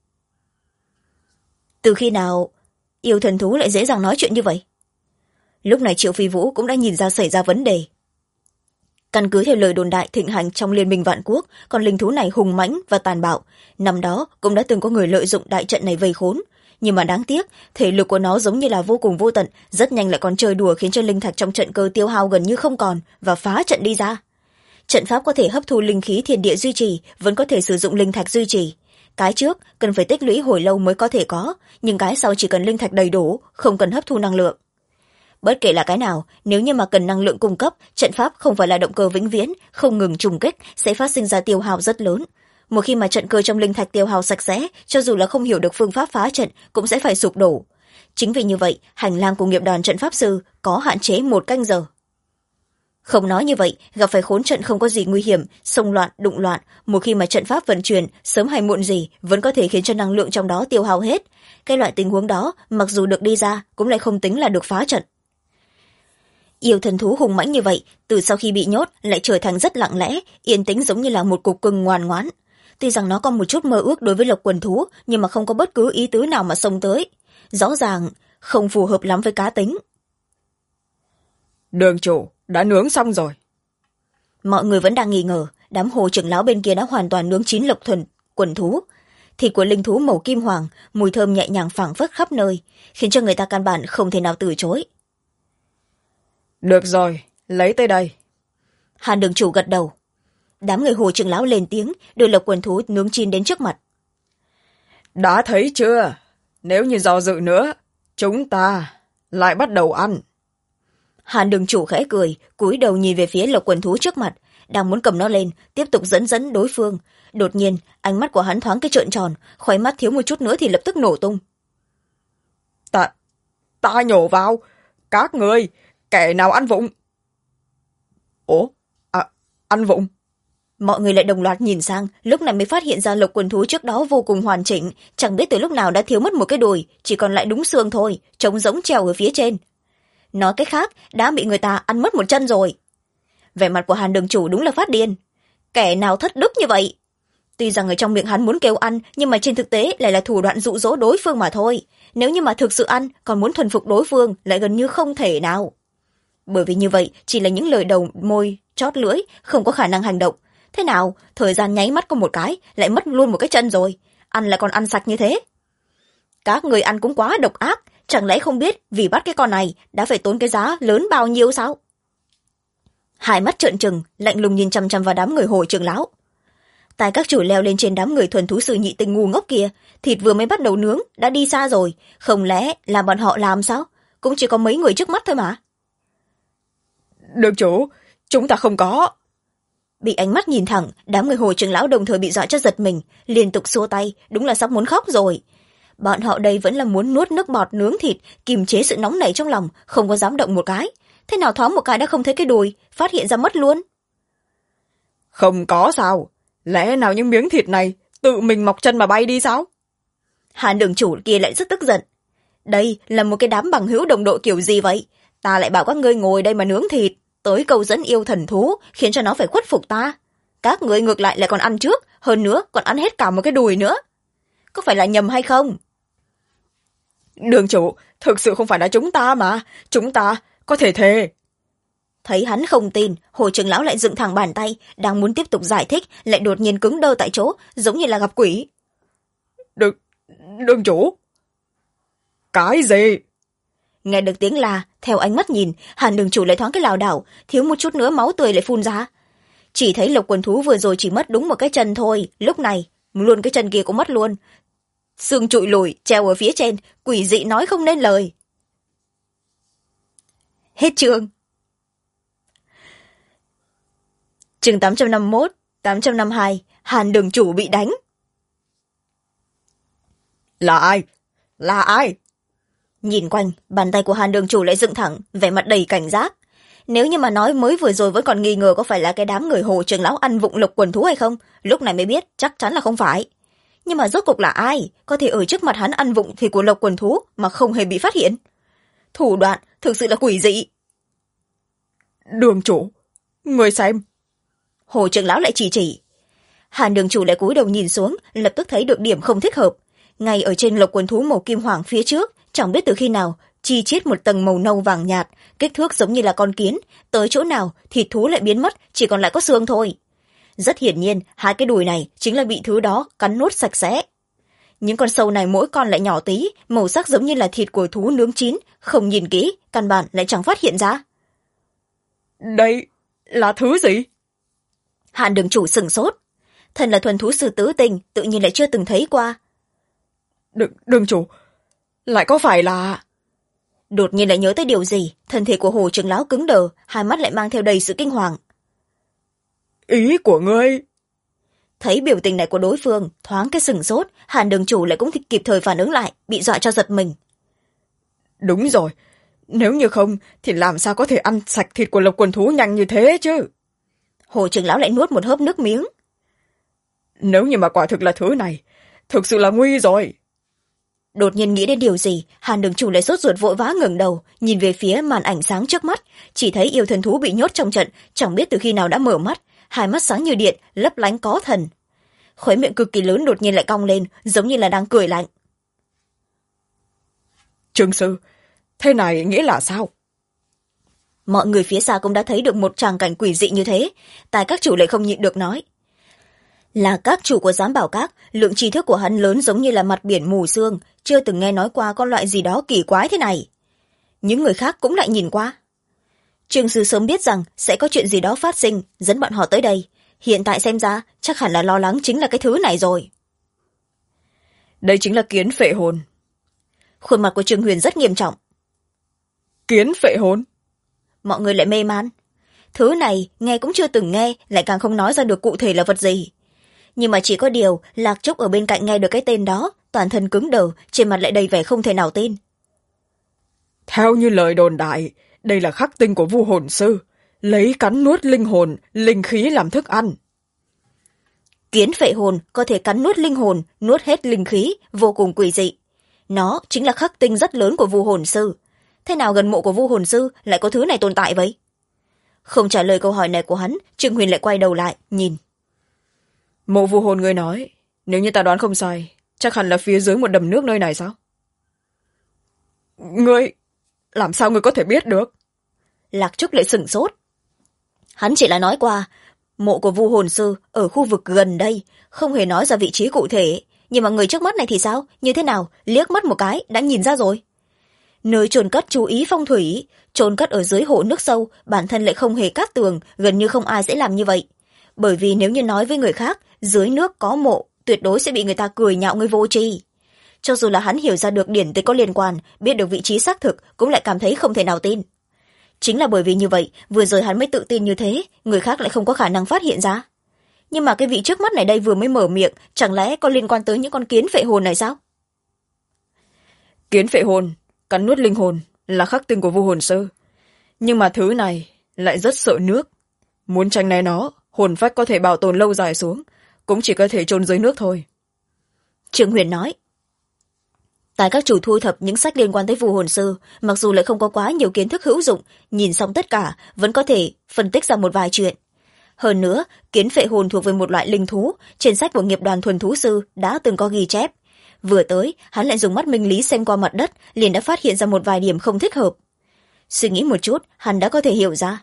Từ khi nào yêu thần thú lại dễ dàng nói chuyện như vậy? Lúc này Triệu Phi Vũ cũng đã nhìn ra xảy ra vấn đề. Căn cứ theo lời đồn đại thịnh hành trong liên minh vạn quốc, con linh thú này hùng mãnh và tàn bạo, năm đó cũng đã từng có người lợi dụng đại trận này vây khốn, nhưng mà đáng tiếc thể lực của nó giống như là vô cùng vô tận, rất nhanh lại còn chơi đùa khiến cho linh thạch trong trận cơ tiêu hao gần như không còn và phá trận đi ra. Trận pháp có thể hấp thu linh khí thiên địa duy trì, vẫn có thể sử dụng linh thạch duy trì. Cái trước cần phải tích lũy hồi lâu mới có thể có, nhưng cái sau chỉ cần linh thạch đầy đủ, không cần hấp thu năng lượng. Bất kể là cái nào, nếu như mà cần năng lượng cung cấp, trận pháp không phải là động cơ vĩnh viễn, không ngừng trùng kích sẽ phát sinh ra tiêu hao rất lớn. Một khi mà trận cơ trong linh thạch tiêu hao sạch sẽ, cho dù là không hiểu được phương pháp phá trận cũng sẽ phải sụp đổ. Chính vì như vậy, hành lang của nghiệp đoàn trận pháp sư có hạn chế 1 canh giờ. Không nói như vậy, gặp phải khốn trận không có gì nguy hiểm, xông loạn, đụng loạn, một khi mà trận pháp vận chuyển, sớm hay muộn gì vẫn có thể khiến cho năng lượng trong đó tiêu hao hết. Cái loại tình huống đó, mặc dù được đi ra, cũng lại không tính là được phá trận. Yêu thần thú hùng mãnh như vậy, từ sau khi bị nhốt lại trở thành rất lặng lẽ, yên tĩnh giống như là một cục cưng ngoan ngoãn. Tuy rằng nó có một chút mơ ước đối với Lộc Quần Thú, nhưng mà không có bất cứ ý tứ nào mà xông tới. Rõ ràng không phù hợp lắm với cá tính. Đường chủ đã nướng xong rồi. Mọi người vẫn đang nghi ngờ, đám hồ trưởng lão bên kia đã hoàn toàn nướng chín Lộc Quần Thú. Thịt của linh thú màu kim hoàng, mùi thơm nhẹ nhàng phảng phất khắp nơi, khiến cho người ta căn bản không thể nào từ chối. Được rồi, lấy tới đây. Hàn đường chủ gật đầu. Đám người hồ trưởng lão lên tiếng, đưa Lộc Quần Thú nướng chín đến trước mặt. Đã thấy chưa? Nếu như do dự nữa, chúng ta lại bắt đầu ăn. Hàn đường chủ khẽ cười, cúi đầu nhìn về phía Lộc Quần Thú trước mặt, đang muốn cầm nó lên, tiếp tục dẫn đối phương. Đột nhiên, ánh mắt của hắn thoáng cái trợn tròn, khóe mắt thiếu một chút nữa thì lập tức nổ tung. Ta nhổ vào, các người, kẻ nào ăn vụng? Ủa? Ăn vụng? Mọi người lại đồng loạt nhìn sang, lúc này mới phát hiện ra Lộc Quần Thú trước đó vô cùng hoàn chỉnh, chẳng biết từ lúc nào đã thiếu mất một cái đùi, chỉ còn lại đúng xương thôi, trống rỗng treo ở phía trên. Nói cách khác, đã bị người ta ăn mất một chân rồi. Vẻ mặt của Hàn đường chủ đúng là phát điên. Kẻ nào thất đức như vậy? Tuy rằng ở trong miệng hắn muốn kêu ăn, nhưng mà trên thực tế lại là thủ đoạn dụ dỗ đối phương mà thôi. Nếu như mà thực sự ăn, còn muốn thuần phục đối phương lại gần như không thể nào. Bởi vì như vậy, chỉ là những lời đầu môi, chót lưỡi, không có khả năng hành động. Thế nào, thời gian nháy mắt có một cái, lại mất luôn một cái chân rồi. Ăn lại còn ăn sạch như thế. Các người ăn cũng quá độc ác, chẳng lẽ không biết vì bắt cái con này đã phải tốn cái giá lớn bao nhiêu sao? Hai mắt trợn trừng, lạnh lùng nhìn chăm chăm vào đám người hồ trưởng lão. Tài các chủ leo lên trên đám người thuần thú sư nhị tinh ngu ngốc kia, thịt vừa mới bắt đầu nướng, đã đi xa rồi, không lẽ là bọn họ làm sao? Cũng chỉ có mấy người trước mắt thôi mà. Đường chủ, chúng ta không có. Bị ánh mắt nhìn thẳng, đám người hồ trưởng lão đồng thời bị dọa cho giật mình, liên tục xua tay, đúng là sắp muốn khóc rồi. Bọn họ đây vẫn là muốn nuốt nước bọt nướng thịt, kiềm chế sự nóng nảy trong lòng, không có dám động một cái. Thế nào thoáng một cái đã không thấy cái đùi, phát hiện ra mất luôn. Không có sao? Lẽ nào những miếng thịt này tự mình mọc chân mà bay đi sao? Hàn đường chủ kia lại rất tức giận. Đây là một cái đám bằng hữu đồng đội kiểu gì vậy? Ta lại bảo các ngươi ngồi đây mà nướng thịt, tới câu dẫn yêu thần thú, khiến cho nó phải khuất phục ta. Các ngươi ngược lại còn ăn trước, hơn nữa còn ăn hết cả một cái đùi nữa. Có phải là nhầm hay không? Đường chủ, thực sự không phải là chúng ta mà. Chúng ta có thể thề. Thấy hắn không tin, hồ trưởng lão lại dựng thẳng bàn tay, đang muốn tiếp tục giải thích, lại đột nhiên cứng đơ tại chỗ, giống như là gặp quỷ. Đường chủ. Cái gì? Nghe được tiếng la, theo ánh mắt nhìn, Hàn đường chủ lại thoáng cái lảo đảo, thiếu một chút nữa máu tươi lại phun ra. Chỉ thấy Lộc Quần Thú vừa rồi chỉ mất đúng một cái chân thôi, lúc này luôn cái chân kia cũng mất luôn. Xương trụi lùi treo ở phía trên, quỷ dị nói không nên lời. Hết chương. Chương 851, 852, Hàn đường chủ bị đánh. Là ai? Là ai? Nhìn quanh, bàn tay của Hàn đường chủ lại dựng thẳng, vẻ mặt đầy cảnh giác. Nếu như mà nói mới vừa rồi vẫn còn nghi ngờ có phải là cái đám người Hồ trưởng lão ăn vụng lộc quần thú hay không, lúc này mới biết chắc chắn là không phải. Nhưng mà rốt cuộc là ai có thể ở trước mặt hắn ăn vụng thịt của lộc quần thú mà không hề bị phát hiện? Thủ đoạn thực sự là quỷ dị. Đường chủ, người xem. Hồ trưởng lão lại chỉ. Hàn đường chủ lại cúi đầu nhìn xuống, lập tức thấy được điểm không thích hợp. Ngay ở trên lộc quần thú màu kim hoàng phía trước, chẳng biết từ khi nào chi chít một tầng màu nâu vàng nhạt, kích thước giống như là con kiến, tới chỗ nào thịt thú lại biến mất, chỉ còn lại có xương thôi. Rất hiển nhiên, hai cái đùi này chính là bị thứ đó cắn nuốt sạch sẽ. Những con sâu này mỗi con lại nhỏ tí, màu sắc giống như là thịt của thú nướng chín, không nhìn kỹ căn bản lại chẳng phát hiện ra. Đây là thứ gì? Hàn đường chủ sửng sốt. Thần là thuần thú sư tứ tình, tự nhiên lại chưa từng thấy qua. Đường chủ, lại có phải là... Đột nhiên lại nhớ tới điều gì, thân thể của Hồ trưởng lão cứng đờ, hai mắt lại mang theo đầy sự kinh hoàng. Ý của ngươi? Thấy biểu tình này của đối phương, thoáng cái sửng sốt, Hàn đường chủ lại cũng kịp thời phản ứng lại, bị dọa cho giật mình. Đúng rồi, nếu như không thì làm sao có thể ăn sạch thịt của lộc quần thú nhanh như thế chứ? Hồ trưởng lão lại nuốt một hớp nước miếng. Nếu như mà quả thực là thứ này, thực sự là nguy rồi. Đột nhiên nghĩ đến điều gì, Hàn đường chủ lại sốt ruột vội vã ngẩng đầu, nhìn về phía màn ảnh sáng trước mắt, chỉ thấy yêu thần thú bị nhốt trong trận, chẳng biết từ khi nào đã mở mắt, hai mắt sáng như điện, lấp lánh có thần. Khóe miệng cực kỳ lớn đột nhiên lại cong lên, giống như là đang cười lạnh. Trương sư, thế này nghĩa là sao? Mọi người phía xa cũng đã thấy được một tràng cảnh quỷ dị như thế, tài các chủ lại không nhịn được nói. Là các chủ của giám bảo các, lượng tri thức của hắn lớn giống như là mặt biển mù sương, chưa từng nghe nói qua con loại gì đó kỳ quái thế này. Những người khác cũng lại nhìn qua. Trương sư sớm biết rằng sẽ có chuyện gì đó phát sinh, dẫn bọn họ tới đây. Hiện tại xem ra, chắc hẳn là lo lắng chính là cái thứ này rồi. Đây chính là kiến phệ hồn. Khuôn mặt của Trương Huyền rất nghiêm trọng. Kiến phệ hồn? Mọi người lại mê man. Thứ này nghe cũng chưa từng nghe, lại càng không nói ra được cụ thể là vật gì. Nhưng mà chỉ có điều, Lạc Trúc ở bên cạnh nghe được cái tên đó, toàn thân cứng đờ, trên mặt lại đầy vẻ không thể nào tin. Theo như lời đồn đại, đây là khắc tinh của Vu hồn sư, lấy cắn nuốt linh hồn, linh khí làm thức ăn. Kiến phệ hồn có thể cắn nuốt linh hồn, nuốt hết linh khí, vô cùng quỷ dị. Nó chính là khắc tinh rất lớn của Vu hồn sư. Thế nào gần mộ của Vu hồn sư lại có thứ này tồn tại vậy? Không trả lời câu hỏi này của hắn, Trương Huyền lại quay đầu lại, nhìn. Mộ Vu hồn ngươi nói, nếu như ta đoán không sai, chắc hẳn là phía dưới một đầm nước nơi này sao? Ngươi, làm sao ngươi có thể biết được? Lạc Trúc lại sửng sốt. Hắn chỉ là nói qua, mộ của Vu hồn sư ở khu vực gần đây, không hề nói ra vị trí cụ thể. Nhưng mà người trước mắt này thì sao? Như thế nào? Liếc mắt một cái, đã nhìn ra rồi. Nơi chôn cất chú ý phong thủy, chôn cất ở dưới hồ nước sâu, bản thân lại không hề cát tường, gần như không ai sẽ làm như vậy. Bởi vì nếu như nói với người khác, dưới nước có mộ, tuyệt đối sẽ bị người ta cười nhạo người vô tri. Cho dù là hắn hiểu ra được điển tích có liên quan, biết được vị trí xác thực, cũng lại cảm thấy không thể nào tin. Chính là bởi vì như vậy, vừa rồi hắn mới tự tin như thế, người khác lại không có khả năng phát hiện ra. Nhưng mà cái vị trước mắt này đây vừa mới mở miệng, chẳng lẽ có liên quan tới những con kiến phệ hồn này sao? Kiến phệ hồn, cắn nuốt linh hồn, là khắc tinh của Vu hồn sư. Nhưng mà thứ này lại rất sợ nước. Muốn tránh né nó, hồn phách có thể bảo tồn lâu dài xuống, cũng chỉ có thể chôn dưới nước thôi. Trương Huyền nói. Tại các chủ thu thập những sách liên quan tới Vu hồn sư, mặc dù lại không có quá nhiều kiến thức hữu dụng, nhìn xong tất cả vẫn có thể phân tích ra một vài chuyện. Hơn nữa, kiến phệ hồn thuộc về một loại linh thú, trên sách của nghiệp đoàn thuần thú sư đã từng có ghi chép. Vừa tới, hắn lại dùng mắt minh lý xem qua mặt đất, liền đã phát hiện ra một vài điểm không thích hợp. Suy nghĩ một chút, hắn đã có thể hiểu ra.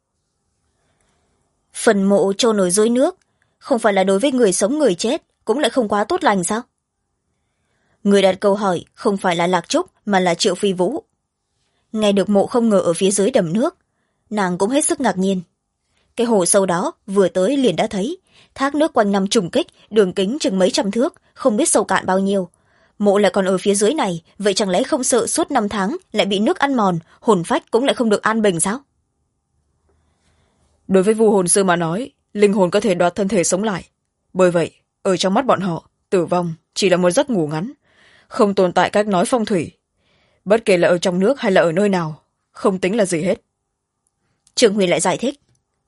Phần mộ chôn ở dưới nước, không phải là đối với người sống người chết, cũng lại không quá tốt lành sao? Người đặt câu hỏi không phải là Lạc Trúc mà là Triệu Phi Vũ. Nghe được mộ không ngờ ở phía dưới đầm nước, nàng cũng hết sức ngạc nhiên. Cái hồ sâu đó vừa tới liền đã thấy, thác nước quanh năm trùng kích, đường kính chừng mấy trăm thước, không biết sâu cạn bao nhiêu. mộ lại còn ở phía dưới này, vậy chẳng lẽ không sợ suốt 5 tháng lại bị nước ăn mòn, hồn phách cũng lại không được an bình sao? Đối với vu hồn sư mà nói, linh hồn có thể đoạt thân thể sống lại. Bởi vậy, ở trong mắt bọn họ, tử vong chỉ là một giấc ngủ ngắn, không tồn tại cách nói phong thủy. Bất kể là ở trong nước hay là ở nơi nào, không tính là gì hết. Trương Huy lại giải thích.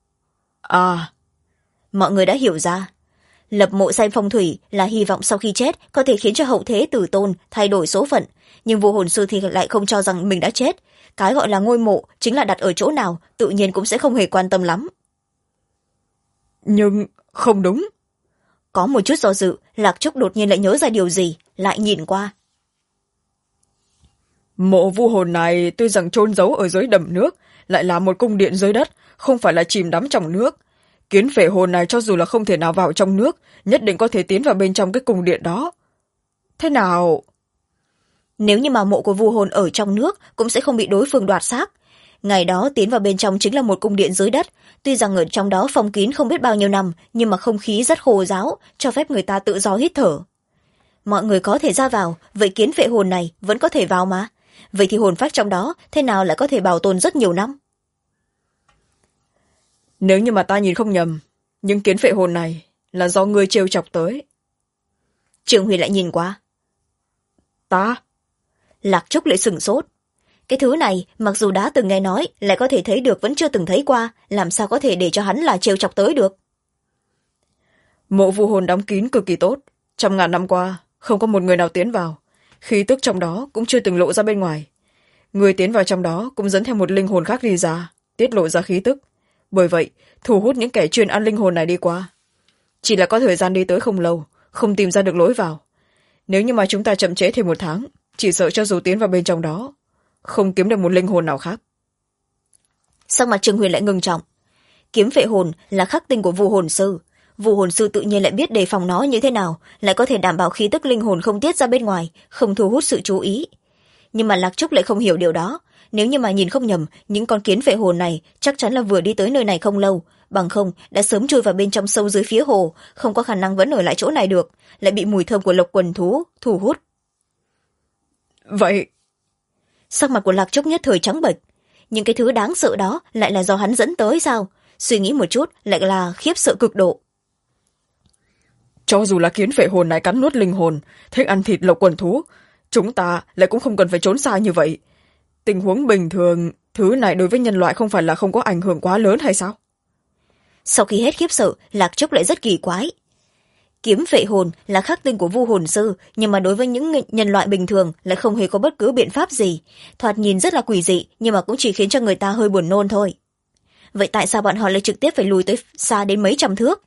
Mọi người đã hiểu ra. Lập mộ xem phong thủy là hy vọng sau khi chết có thể khiến cho hậu thế tử tôn thay đổi số phận, nhưng vu hồn sư thì lại không cho rằng mình đã chết. Cái gọi là ngôi mộ chính là đặt ở chỗ nào, tự nhiên cũng sẽ không hề quan tâm lắm. Nhưng không đúng. Có một chút do dự, Lạc Trúc đột nhiên lại nhớ ra điều gì, lại nhìn qua. Mộ vu hồn này tuy rằng chôn giấu ở dưới đầm nước, lại là một cung điện dưới đất, không phải là chìm đắm trong nước. Kiến phệ hồn này cho dù là không thể nào vào trong nước, nhất định có thể tiến vào bên trong cái cung điện đó. Thế nào? Nếu như mà mộ của vu hồn ở trong nước cũng sẽ không bị đối phương đoạt xác. Ngày đó tiến vào bên trong chính là một cung điện dưới đất, tuy rằng ở trong đó phong kín không biết bao nhiêu năm, nhưng mà không khí rất khô ráo, cho phép người ta tự do hít thở. Mọi người có thể ra vào, vậy kiến phệ hồn này vẫn có thể vào mà. Vậy thì hồn phách trong đó thế nào lại có thể bảo tồn rất nhiều năm? Nếu như mà ta nhìn không nhầm, những kiến phệ hồn này là do ngươi trêu chọc tới. Trường Huy lại nhìn qua. Ta? Lạc Trúc lại sửng sốt. Cái thứ này mặc dù đã từng nghe nói, lại có thể thấy được vẫn chưa từng thấy qua, làm sao có thể để cho hắn là trêu chọc tới được? Mộ vu hồn đóng kín cực kỳ tốt, trăm ngàn năm qua không có một người nào tiến vào, khí tức trong đó cũng chưa từng lộ ra bên ngoài. Người tiến vào trong đó cũng dẫn theo một linh hồn khác đi ra, tiết lộ ra khí tức, bởi vậy thu hút những kẻ chuyên ăn linh hồn này đi qua. Chỉ là có thời gian đi tới không lâu, không tìm ra được lối vào. Nếu như mà chúng ta chậm trễ thêm 1 tháng, chỉ sợ cho dù tiến vào bên trong đó không kiếm được một linh hồn nào khác. Sắc mặt Trương Huyền lại ngưng trọng. Kiếm phệ hồn là khắc tinh của vu hồn sư, vu hồn sư tự nhiên lại biết đề phòng nó như thế nào, lại có thể đảm bảo khí tức linh hồn không tiết ra bên ngoài, không thu hút sự chú ý. Nhưng mà Lạc Trúc lại không hiểu điều đó. Nếu như mà nhìn không nhầm, những con kiến phệ hồn này chắc chắn là vừa đi tới nơi này không lâu, bằng không đã sớm chui vào bên trong sâu dưới phía hồ, không có khả năng vẫn ở lại chỗ này được, lại bị mùi thơm của lộc quần thú thu hút. Vậy Sắc mặt của Lạc Trúc nhất thời trắng bệch. Nhưng cái thứ đáng sợ đó lại là do hắn dẫn tới sao? Suy nghĩ một chút lại là khiếp sợ cực độ. cho dù là kiến phệ hồn này cắn nuốt linh hồn, thích ăn thịt lộc quần thú, chúng ta lại cũng không cần phải trốn xa như vậy. Tình huống bình thường, thứ này đối với nhân loại không phải là không có ảnh hưởng quá lớn hay sao? Sau khi hết khiếp sợ, Lạc Trúc lại rất kỳ quái. Kiếm phệ hồn là khắc tinh của vu hồn sư, nhưng mà đối với những nhân loại bình thường lại không hề có bất cứ biện pháp gì. Thoạt nhìn rất là quỷ dị, nhưng mà cũng chỉ khiến cho người ta hơi buồn nôn thôi. Vậy tại sao bọn họ lại trực tiếp phải lùi tới xa đến mấy trăm thước?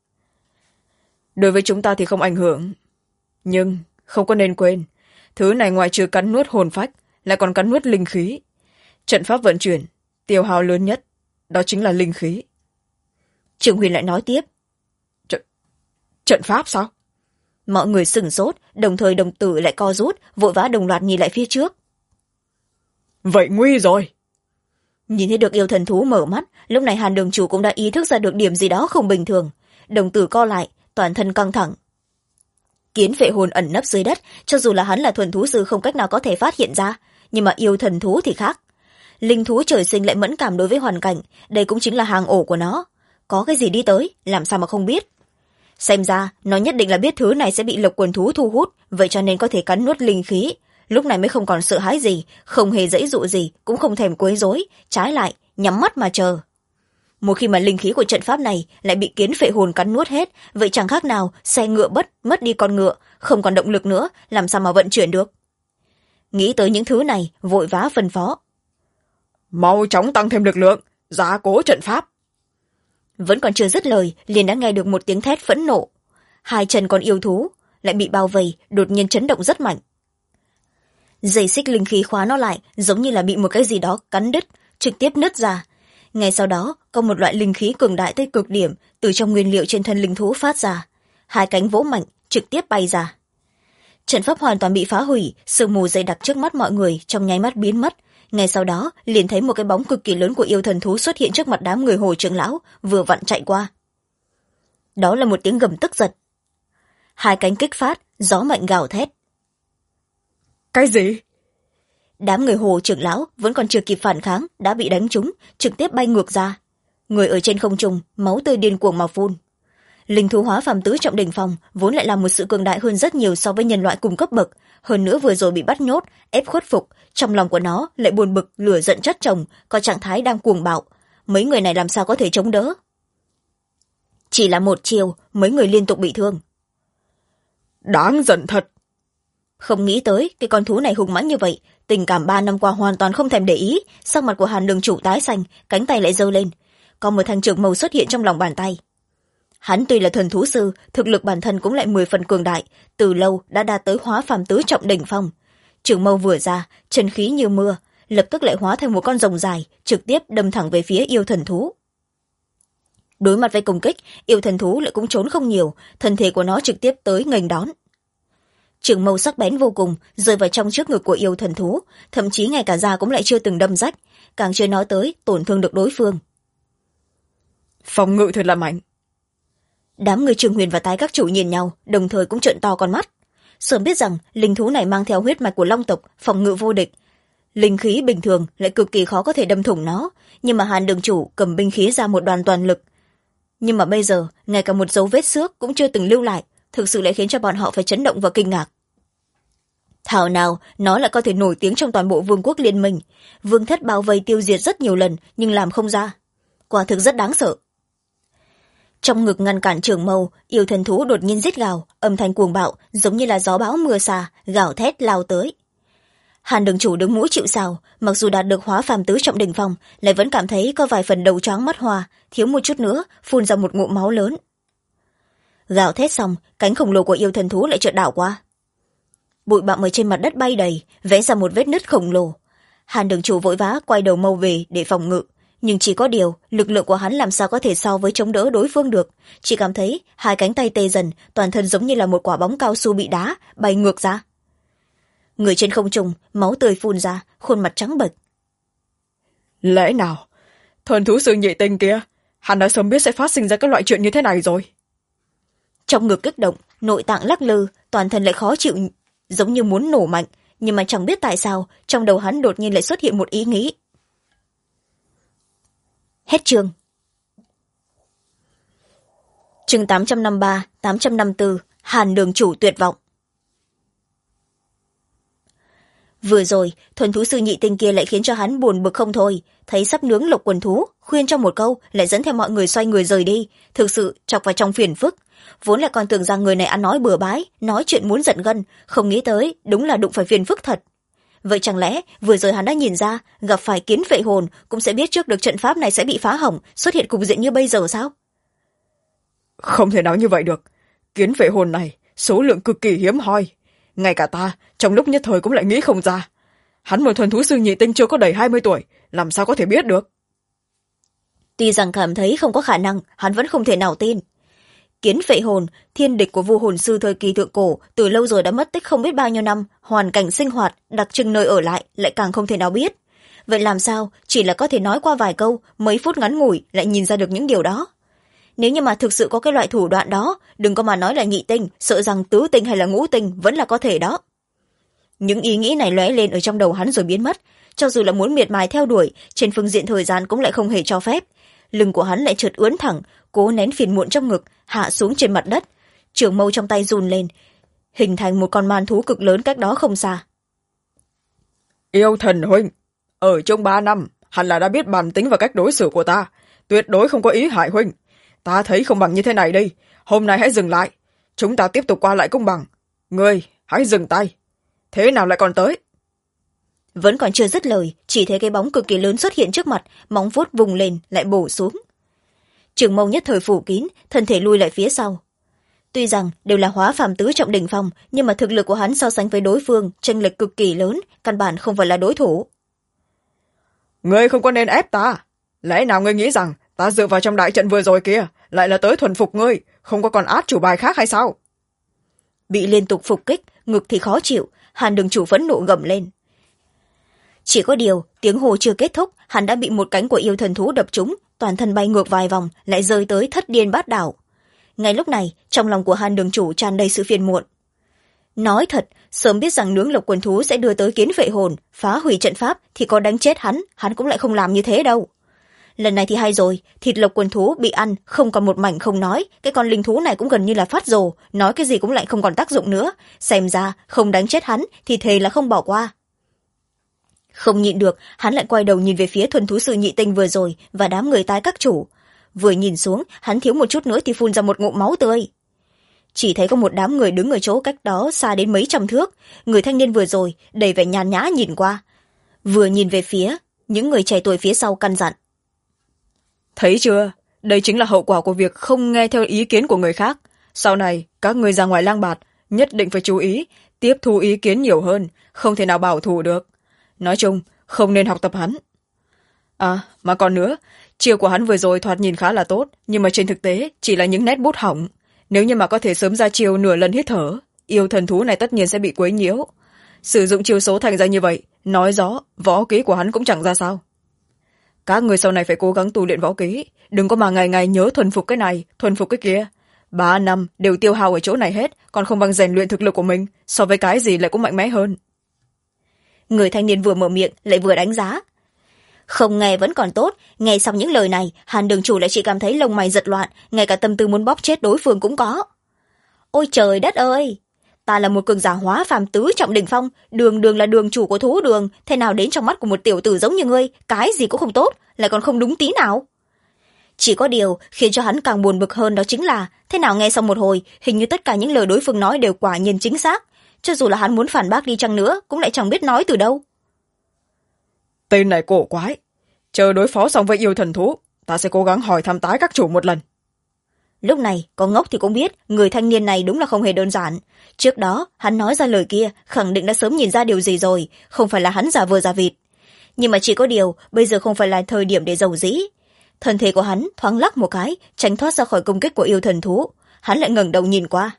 Đối với chúng ta thì không ảnh hưởng. Nhưng không có nên quên, thứ này ngoài trừ cắn nuốt hồn phách, lại còn cắn nuốt linh khí. Trận pháp vận chuyển, tiêu hao lớn nhất, đó chính là linh khí. Trường Huyền lại nói tiếp. Trận pháp sao? Mọi người sửng sốt, đồng thời đồng tử lại co rút, vội vã đồng loạt nhìn lại phía trước. Vậy nguy rồi. Nhìn thấy được yêu thần thú mở mắt, lúc này Hàn đường chủ cũng đã ý thức ra được điểm gì đó không bình thường. Đồng tử co lại, toàn thân căng thẳng. Kiến phệ hồn ẩn nấp dưới đất, cho dù là hắn là thuần thú sư không cách nào có thể phát hiện ra, nhưng mà yêu thần thú thì khác. Linh thú trời sinh lại mẫn cảm đối với hoàn cảnh, đây cũng chính là hang ổ của nó. Có cái gì đi tới, làm sao mà không biết. Xem ra, nó nhất định là biết thứ này sẽ bị lộc quần thú thu hút, vậy cho nên có thể cắn nuốt linh khí. Lúc này mới không còn sợ hãi gì, không hề giãy dụ gì, cũng không thèm quấy rối, trái lại, nhắm mắt mà chờ. Một khi mà linh khí của trận pháp này lại bị kiến phệ hồn cắn nuốt hết, vậy chẳng khác nào xe ngựa mất đi con ngựa, không còn động lực nữa, làm sao mà vận chuyển được. Nghĩ tới những thứ này, vội vã phân phó. Mau chóng tăng thêm lực lượng, gia cố trận pháp. Vẫn còn chưa dứt lời, liền đã nghe được một tiếng thét phẫn nộ. Hai chân con yêu thú lại bị bao vây, đột nhiên chấn động rất mạnh. Dây xích linh khí khóa nó lại, giống như là bị một cái gì đó cắn đứt, trực tiếp nứt ra. Ngay sau đó, có một loại linh khí cường đại tới cực điểm từ trong nguyên liệu trên thân linh thú phát ra. Hai cánh vỗ mạnh, trực tiếp bay ra. Trận pháp hoàn toàn bị phá hủy, sương mù dày đặc trước mắt mọi người trong nháy mắt biến mất. Ngay sau đó, liền thấy một cái bóng cực kỳ lớn của yêu thần thú xuất hiện trước mặt đám người Hồ trưởng lão, vừa vặn chạy qua. Đó là một tiếng gầm tức giật. Hai cánh kích phát, gió mạnh gào thét. Cái gì? Đám người Hồ trưởng lão vẫn còn chưa kịp phản kháng đã bị đánh trúng, trực tiếp bay ngược ra. Người ở trên không trung, máu tươi điên cuồng mà phun. Linh thú hóa phàm tứ trọng đỉnh phong vốn lại là một sự cường đại hơn rất nhiều so với nhân loại cùng cấp bậc, hơn nữa vừa rồi bị bắt nhốt ép khuất phục, trong lòng của nó lại buồn bực lửa giận chất chồng, có trạng thái đang cuồng bạo. Mấy người này làm sao có thể chống đỡ? Chỉ là một chiều, mấy người liên tục bị thương. Đáng giận thật. Không nghĩ tới cái con thú này hùng mãnh như vậy, tình cảm 3 năm qua hoàn toàn không thèm để ý. Sắc mặt của Hàn đường chủ tái xanh, cánh tay lại giơ lên, có một thanh trường mâu xuất hiện trong lòng bàn tay. Hắn tuy là thuần thú sư, thực lực bản thân cũng lại 10 phần cường đại, từ lâu đã đạt tới hóa phàm tứ trọng đỉnh phong. Trường mâu vừa ra, chân khí như mưa, lập tức lại hóa thành một con rồng dài, trực tiếp đâm thẳng về phía yêu thần thú. Đối mặt với công kích, yêu thần thú lại cũng trốn không nhiều, thân thể của nó trực tiếp tới nghênh đón. Trường mâu sắc bén vô cùng, rơi vào trong trước ngực của yêu thần thú, thậm chí ngay cả da cũng lại chưa từng đâm rách, càng chưa nói tới tổn thương được đối phương. Phòng ngự thật là mạnh. Đám người Trường Huyền và Tái các chủ nhìn nhau, đồng thời cũng trợn to con mắt. Sớm biết rằng linh thú này mang theo huyết mạch của long tộc, phòng ngự vô địch. Linh khí bình thường lại cực kỳ khó có thể đâm thủng nó, nhưng mà Hàn đường chủ cầm binh khí ra một đoàn toàn lực. Nhưng mà bây giờ, ngay cả một dấu vết xước cũng chưa từng lưu lại, thực sự lại khiến cho bọn họ phải chấn động và kinh ngạc. Thảo nào nó lại có thể nổi tiếng trong toàn bộ vương quốc liên minh, vương thất bao vây tiêu diệt rất nhiều lần nhưng làm không ra, quả thực rất đáng sợ. Trong ngực ngăn cản trường mâu, yêu thần thú đột nhiên rít gào, âm thanh cuồng bạo giống như là gió bão mưa xa, gào thét lao tới. Hàn đường chủ đứng mũi chịu sào, mặc dù đạt được hóa phàm tứ trọng đỉnh phong, lại vẫn cảm thấy có vài phần đầu choáng mắt hoa, thiếu một chút nữa phun ra một ngụm máu lớn. Gào thét xong, cánh khổng lồ của yêu thần thú lại chợt đảo qua. Bụi bặm ở trên mặt đất bay đầy, vẽ ra một vết nứt khổng lồ. Hàn đường chủ vội vã quay đầu mâu về để phòng ngự, nhưng chỉ có điều lực lượng của hắn làm sao có thể so với chống đỡ đối phương được, chỉ cảm thấy hai cánh tay tê dần, toàn thân giống như là một quả bóng cao su bị đá bay ngược ra. Người trên không trung, máu tươi phun ra, khuôn mặt trắng bệch. Lẽ nào thuần thú sư nhị tinh kia, hắn đã sớm biết sẽ phát sinh ra các loại chuyện như thế này rồi? Trong ngực kích động, nội tạng lắc lư, toàn thân lại khó chịu, giống như muốn nổ mạnh, nhưng mà chẳng biết tại sao trong đầu hắn đột nhiên lại xuất hiện một ý nghĩ. Hết chương. Chương 853, 854, Hàn đường chủ tuyệt vọng. Vừa rồi, thuần thú sư nhị tinh kia lại khiến cho hắn buồn bực không thôi, thấy sắp nướng lộc quần thú, khuyên trong một câu lại dẫn theo mọi người xoay người rời đi, thực sự chọc vào trong phiền phức. Vốn lại còn tưởng rằng người này ăn nói bừa bãi, nói chuyện muốn giận gân, không nghĩ tới đúng là đụng phải phiền phức thật. Vậy chẳng lẽ vừa rồi hắn đã nhìn ra, gặp phải kiến phệ hồn cũng sẽ biết trước được trận pháp này sẽ bị phá hỏng, xuất hiện cục diện như bây giờ sao? Không thể nào như vậy được, kiến phệ hồn này số lượng cực kỳ hiếm hoi, ngay cả ta trong lúc nhất thời cũng lại nghĩ không ra. Hắn một thuần thú sư nhị tinh chưa có đầy 20 tuổi, làm sao có thể biết được? Tuy rằng cảm thấy không có khả năng, hắn vẫn không thể nào tin. Kiến phệ hồn, thiên địch của vua hồn sư thời kỳ thượng cổ, từ lâu rồi đã mất tích không biết bao nhiêu năm, hoàn cảnh sinh hoạt, đặc trưng nơi ở lại càng không thể nào biết. Vậy làm sao chỉ là có thể nói qua vài câu, mấy phút ngắn ngủi lại nhìn ra được những điều đó? Nếu như mà thực sự có cái loại thủ đoạn đó, đừng có mà nói là nhị tinh, sợ rằng tứ tinh hay là ngũ tinh vẫn là có thể đó. Những ý nghĩ này lóe lên ở trong đầu hắn rồi biến mất, cho dù là muốn miệt mài theo đuổi, trên phương diện thời gian cũng lại không hề cho phép. Lưng của hắn lại chợt ướn thẳng, cố nén phiền muộn trong ngực, hạ xuống trên mặt đất. Trường mâu trong tay run lên, hình thành một con man thú cực lớn cách đó không xa. Yêu thần huynh, ở trong 3 năm, hẳn là đã biết bản tính và cách đối xử của ta, tuyệt đối không có ý hại huynh. Ta thấy không bằng như thế này đi, hôm nay hãy dừng lại, chúng ta tiếp tục qua lại công bằng. Ngươi, hãy dừng tay. Thế nào lại còn tới? Vẫn còn chưa dứt lời, chỉ thấy cái bóng cực kỳ lớn xuất hiện trước mặt, móng vuốt vùng lên lại bổ xuống. Trường mâu nhất thời phủ kín, thân thể lui lại phía sau. Tuy rằng đều là hóa phàm tứ trọng đỉnh phong, nhưng mà thực lực của hắn so sánh với đối phương chênh lệch cực kỳ lớn, căn bản không phải là đối thủ. Ngươi không có nên ép ta. Lẽ nào ngươi nghĩ rằng ta dựa vào trong đại trận vừa rồi kia lại là tới thuần phục ngươi, không có còn át chủ bài khác hay sao? Bị liên tục phục kích, ngực thì khó chịu, Hàn đường chủ phẫn nộ gầm lên. Chỉ có điều tiếng hô chưa kết thúc, hắn đã bị một cánh của yêu thần thú đập trúng, toàn thân bay ngược vài vòng, lại rơi tới thất điên bát đảo. Ngay lúc này, trong lòng của Hàn đường chủ tràn đầy sự phiền muộn. Nói thật, sớm biết rằng nướng lộc quần thú sẽ đưa tới kiến vệ hồn, phá hủy trận pháp thì có đánh chết hắn cũng lại không làm như thế đâu. Lần này thì hay rồi, thịt lộc quần thú bị ăn không còn một mảnh không nói, cái con linh thú này cũng gần như là phát rồ, nói cái gì cũng lại không còn tác dụng nữa, xem ra không đánh chết hắn thì thề là không bỏ qua. Không nhịn được, hắn lại quay đầu nhìn về phía thuần thú sư nhị tinh vừa rồi và đám người tái các chủ. Vừa nhìn xuống, hắn thiếu một chút nữa thì phun ra một ngụm máu tươi. Chỉ thấy có một đám người đứng ở chỗ cách đó xa đến mấy trăm thước, người thanh niên vừa rồi đầy vẻ nhàn nhã nhìn qua, vừa nhìn về phía những người trẻ tuổi phía sau căn dặn: thấy chưa, đây chính là hậu quả của việc không nghe theo ý kiến của người khác. Sau này các người ra ngoài lang bạt nhất định phải chú ý tiếp thu ý kiến nhiều hơn, không thể nào bảo thủ được. Nói chung không nên học tập hắn. À mà còn nữa, chiêu của hắn vừa rồi thoạt nhìn khá là tốt, nhưng mà trên thực tế chỉ là những nét bút hỏng. Nếu như mà có thể sớm ra chiêu nửa lần hít thở, yêu thần thú này tất nhiên sẽ bị quấy nhiễu. Sử dụng chiêu số thành ra như vậy, nói rõ võ kỹ của hắn cũng chẳng ra sao. Các người sau này phải cố gắng tu luyện võ kỹ, đừng có mà ngày ngày nhớ thuần phục cái này thuần phục cái kia. 3 năm đều tiêu hao ở chỗ này hết, còn không bằng rèn luyện thực lực của mình, so với cái gì lại cũng mạnh mẽ hơn. Người thanh niên vừa mở miệng lại vừa đánh giá. Không nghe vẫn còn tốt, nghe xong những lời này, Hàn đường chủ lại chỉ cảm thấy lông mày giật loạn, ngay cả tâm tư muốn bóp chết đối phương cũng có. Ôi trời đất ơi, ta là một cường giả hóa phàm tứ trọng đỉnh phong, đường đường là đường chủ của thú đường, thế nào đến trong mắt của một tiểu tử giống như ngươi, cái gì cũng không tốt, lại còn không đúng tí nào. Chỉ có điều khiến cho hắn càng buồn bực hơn đó chính là, thế nào nghe xong một hồi, hình như tất cả những lời đối phương nói đều quả nhiên chính xác, cho dù là hắn muốn phản bác đi chăng nữa cũng lại chẳng biết nói từ đâu. Tên này cổ quái, chờ đối phó xong với yêu thần thú, ta sẽ cố gắng hỏi thăm tái các chủ một lần. Lúc này có ngốc thì cũng biết người thanh niên này đúng là không hề đơn giản. Trước đó hắn nói ra lời kia khẳng định đã sớm nhìn ra điều gì rồi, không phải là hắn giả vờ giả vịt. Nhưng mà chỉ có điều bây giờ không phải là thời điểm để giàu dĩ. Thân thể của hắn thoáng lắc một cái, tránh thoát ra khỏi công kích của yêu thần thú. Hắn lại ngẩng đầu nhìn qua.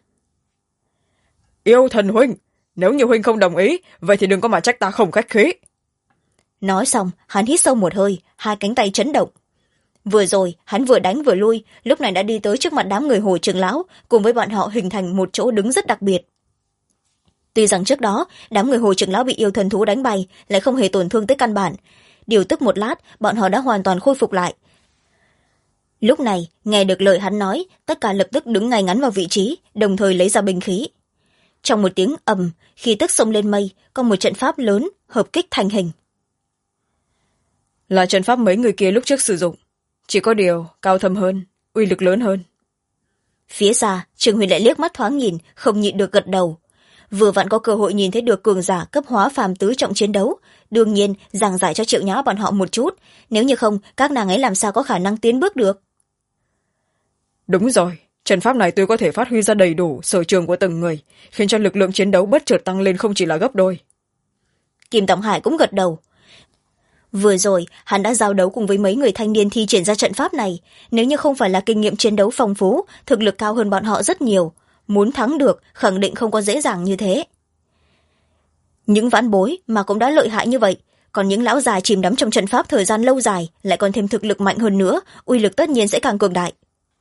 Yêu thần huynh, nếu như huynh không đồng ý, vậy thì đừng có mà trách ta không khách khí. Nói xong hắn hít sâu một hơi, hai cánh tay chấn động. Vừa rồi hắn vừa đánh vừa lui, lúc này đã đi tới trước mặt đám người Hồ trưởng lão, cùng với bọn họ hình thành một chỗ đứng rất đặc biệt. Tuy rằng trước đó đám người Hồ trưởng lão bị yêu thần thú đánh bay, lại không hề tổn thương tới căn bản, điều tức một lát bọn họ đã hoàn toàn khôi phục lại. Lúc này nghe được lời hắn nói, tất cả lập tức đứng ngay ngắn vào vị trí, đồng thời lấy ra binh khí. Trong một tiếng ầm, khi tức xông lên mây, có một trận pháp lớn hợp kích thành hình. Là trận pháp mấy người kia lúc trước sử dụng, chỉ có điều cao thâm hơn, uy lực lớn hơn. Phía xa Trương Huyền lại liếc mắt thoáng nhìn, không nhịn được gật đầu. Vừa vặn có cơ hội nhìn thấy được cường giả cấp hóa phàm tứ trọng chiến đấu, đương nhiên giảng giải cho Triệu Nhã bọn họ một chút, nếu như không các nàng ấy làm sao có khả năng tiến bước được. Đúng rồi, trận pháp này tuy có thể phát huy ra đầy đủ sở trường của từng người, khiến cho lực lượng chiến đấu bất chợt tăng lên không chỉ là gấp đôi. Kim Tổng Hải cũng gật đầu. Vừa rồi hắn đã giao đấu cùng với mấy người thanh niên thi triển ra trận pháp này, nếu như không phải là kinh nghiệm chiến đấu phong phú, thực lực cao hơn bọn họ rất nhiều, muốn thắng được khẳng định không có dễ dàng như thế. Những vãn bối mà cũng đã lợi hại như vậy, còn những lão già chìm đắm trong trận pháp thời gian lâu dài lại còn thêm thực lực mạnh hơn nữa, uy lực tất nhiên sẽ càng cường đại.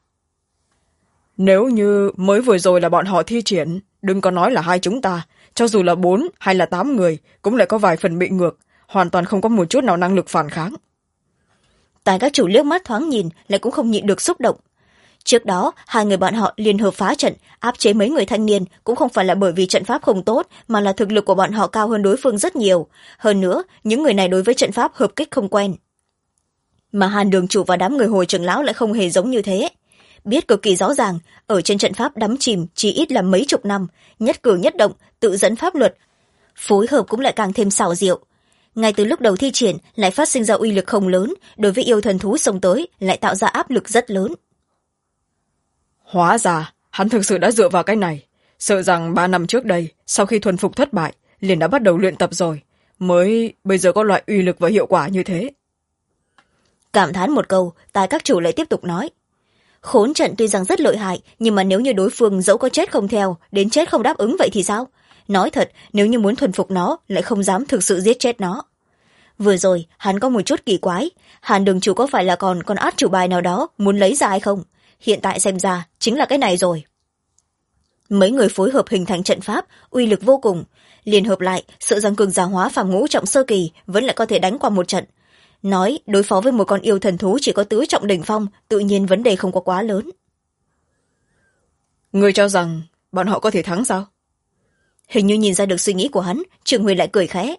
Nếu như mới vừa rồi là bọn họ thi triển, đừng có nói là hai chúng ta, cho dù là 4 hay là 8 người cũng lại có vài phần bị ngược, hoàn toàn không có một chút nào năng lực phản kháng. Tài các chủ liếc mắt thoáng nhìn lại cũng không nhịn được xúc động. Trước đó hai người bọn họ liên hợp phá trận áp chế mấy người thanh niên cũng không phải là bởi vì trận pháp không tốt, mà là thực lực của bọn họ cao hơn đối phương rất nhiều. Hơn nữa những người này đối với trận pháp hợp kích không quen. Mà Hàn đường chủ và đám người Hồi trưởng lão lại không hề giống như thế, biết cực kỳ rõ ràng ở trên trận pháp đắm chìm chỉ ít là mấy chục năm, nhất cử nhất động tự dẫn pháp luật, phối hợp cũng lại càng thêm xảo diệu. Ngay từ lúc đầu thi triển lại phát sinh ra uy lực không lớn, đối với yêu thần thú xông tới lại tạo ra áp lực rất lớn. Hóa ra hắn thực sự đã dựa vào cái này, sợ rằng 3 năm trước đây sau khi thuần phục thất bại liền đã bắt đầu luyện tập rồi, mới bây giờ có loại uy lực và hiệu quả như thế. Cảm thán một câu, Tài các chủ lại tiếp tục nói, khốn trận tuy rằng rất lợi hại, nhưng mà nếu như đối phương dẫu có chết không theo, đến chết không đáp ứng vậy thì sao? Nói thật, nếu như muốn thuần phục nó lại không dám thực sự giết chết nó. Vừa rồi hắn có một chút kỳ quái, Hàn đường chủ có phải là còn con át chủ bài nào đó muốn lấy ra hay không? Hiện tại xem ra chính là cái này rồi. mấy người phối hợp hình thành trận pháp uy lực vô cùng, liên hợp lại sợ rằng cường giả hóa phàm ngũ trọng sơ kỳ vẫn lại có thể đánh qua một trận. Nói đối phó với một con yêu thần thú chỉ có tứ trọng đỉnh phong, tự nhiên vấn đề không có quá lớn. Ngươi cho rằng bọn họ có thể thắng sao? Hình như nhìn ra được suy nghĩ của hắn, Trường Huyền lại cười khẽ.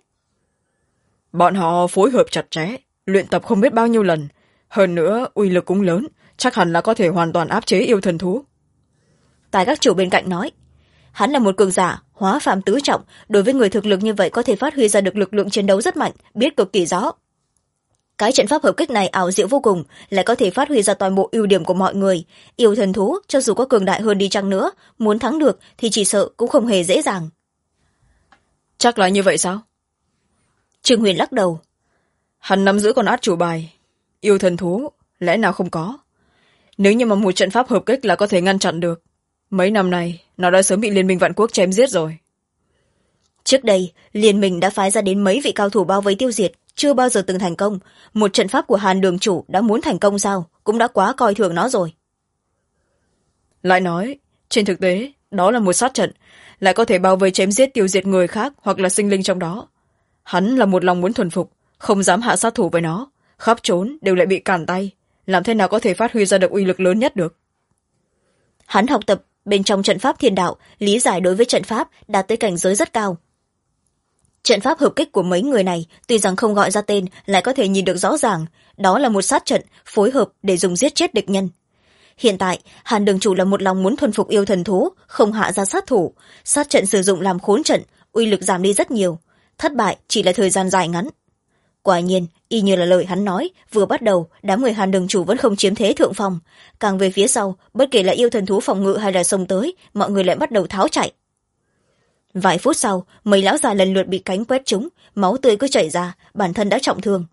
Bọn họ phối hợp chặt chẽ, luyện tập không biết bao nhiêu lần, hơn nữa uy lực cũng lớn, chắc hẳn là có thể hoàn toàn áp chế yêu thần thú. Tài các chủ bên cạnh nói, hắn là một cường giả hóa phàm tứ trọng, đối với người thực lực như vậy có thể phát huy ra được lực lượng chiến đấu rất mạnh, biết cực kỳ rõ. Cái trận pháp hợp kích này ảo diệu vô cùng, lại có thể phát huy ra toàn bộ ưu điểm của mọi người. Yêu thần thú cho dù có cường đại hơn đi chăng nữa, muốn thắng được thì chỉ sợ cũng không hề dễ dàng. Chắc là như vậy sao? Trương Huyền lắc đầu. Hắn nắm giữ con át chủ bài, yêu thần thú lẽ nào không có? Nếu như mà một trận pháp hợp kích là có thể ngăn chặn được, mấy năm nay nó đã sớm bị liên minh vạn quốc chém giết rồi. Trước đây liên minh đã phái ra đến mấy vị cao thủ bao vây tiêu diệt, chưa bao giờ từng thành công. Một trận pháp của Hàn đường chủ đã muốn thành công sao, cũng đã quá coi thường nó rồi. Lại nói trên thực tế đó là một sát trận, lại có thể bao vây chém giết tiêu diệt người khác hoặc là sinh linh trong đó. Hắn là một lòng muốn thuần phục, không dám hạ sát thủ với nó, khắp trốn đều lại bị cản tay, làm thế nào có thể phát huy ra được uy lực lớn nhất được? Hắn học tập bên trong trận pháp thiên đạo, lý giải đối với trận pháp đạt tới cảnh giới rất cao. Trận pháp hợp kích của mấy người này tuy rằng không gọi ra tên, lại có thể nhìn được rõ ràng, đó là một sát trận phối hợp để dùng giết chết địch nhân. Hiện tại Hàn đường chủ là một lòng muốn thuần phục yêu thần thú, không hạ ra sát thủ, sát trận sử dụng làm khốn trận, uy lực giảm đi rất nhiều, thất bại chỉ là thời gian dài ngắn. Quả nhiên y như là lời hắn nói, vừa bắt đầu đám người Hàn đường chủ vẫn không chiếm thế thượng phong, càng về phía sau bất kể là yêu thần thú phòng ngự hay là xông tới, mọi người lại bắt đầu tháo chạy. Vài phút sau mấy lão già lần lượt bị cánh quét trúng, máu tươi cứ chảy ra, bản thân đã trọng thương.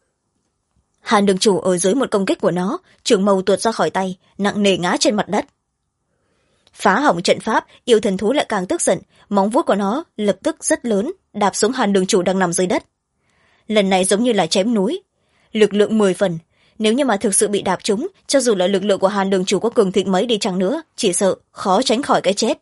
Hàn đường chủ ở dưới một công kích của nó, trường mâu tuột ra khỏi tay, nặng nề ngã trên mặt đất. Phá hỏng trận pháp, yêu thần thú lại càng tức giận, móng vuốt của nó lập tức rất lớn, đạp xuống Hàn đường chủ đang nằm dưới đất. Lần này giống như là chém núi, lực lượng 10 phần, nếu như mà thực sự bị đạp trúng, cho dù là lực lượng của Hàn đường chủ có cường thịnh mấy đi chăng nữa, chỉ sợ khó tránh khỏi cái chết.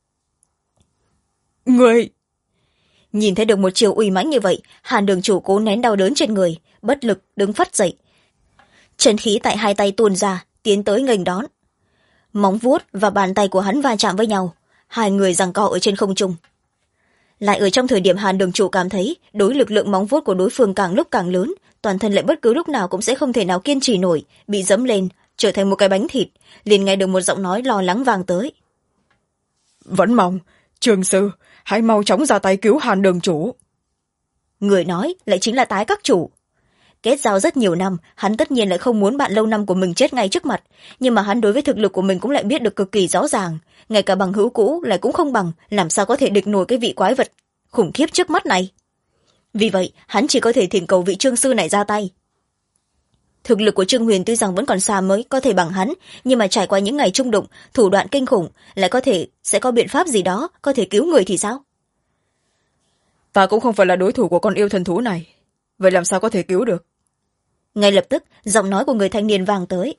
Người nhìn thấy được một chiều uy mãnh như vậy, Hàn đường chủ cố nén đau đớn trên người, bất lực đứng phắt dậy, chân khí tại hai tay tuôn ra, tiến tới nghênh đón. Móng vuốt và bàn tay của hắn va chạm với nhau, hai người giằng co ở trên không trung. Lại ở trong thời điểm Hàn đường chủ cảm thấy đối lực lượng móng vuốt của đối phương càng lúc càng lớn, toàn thân lại bất cứ lúc nào cũng sẽ không thể nào kiên trì nổi, bị dẫm lên trở thành một cái bánh thịt, liền nghe được một giọng nói lo lắng vang tới. Vẫn mong trường sư hãy mau chóng ra tay cứu Hàn đường chủ. Người nói lại chính là Tái các chủ. Kết giao rất nhiều năm, hắn tất nhiên lại không muốn bạn lâu năm của mình chết ngay trước mặt, nhưng mà hắn đối với thực lực của mình cũng lại biết được cực kỳ rõ ràng, ngay cả bằng hữu cũ lại cũng không bằng, làm sao có thể địch nổi cái vị quái vật khủng khiếp trước mắt này. Vì vậy hắn chỉ có thể thỉnh cầu vị trương sư này ra tay. Thực lực của Trương Huyền tuy rằng vẫn còn xa mới có thể bằng hắn, nhưng mà trải qua những ngày chung đụng, thủ đoạn kinh khủng, lại có thể sẽ có biện pháp gì đó có thể cứu người thì sao? Ta cũng không phải là đối thủ của con yêu thần thú này, vậy làm sao có thể cứu được? Ngay lập tức giọng nói của người thanh niên vang tới.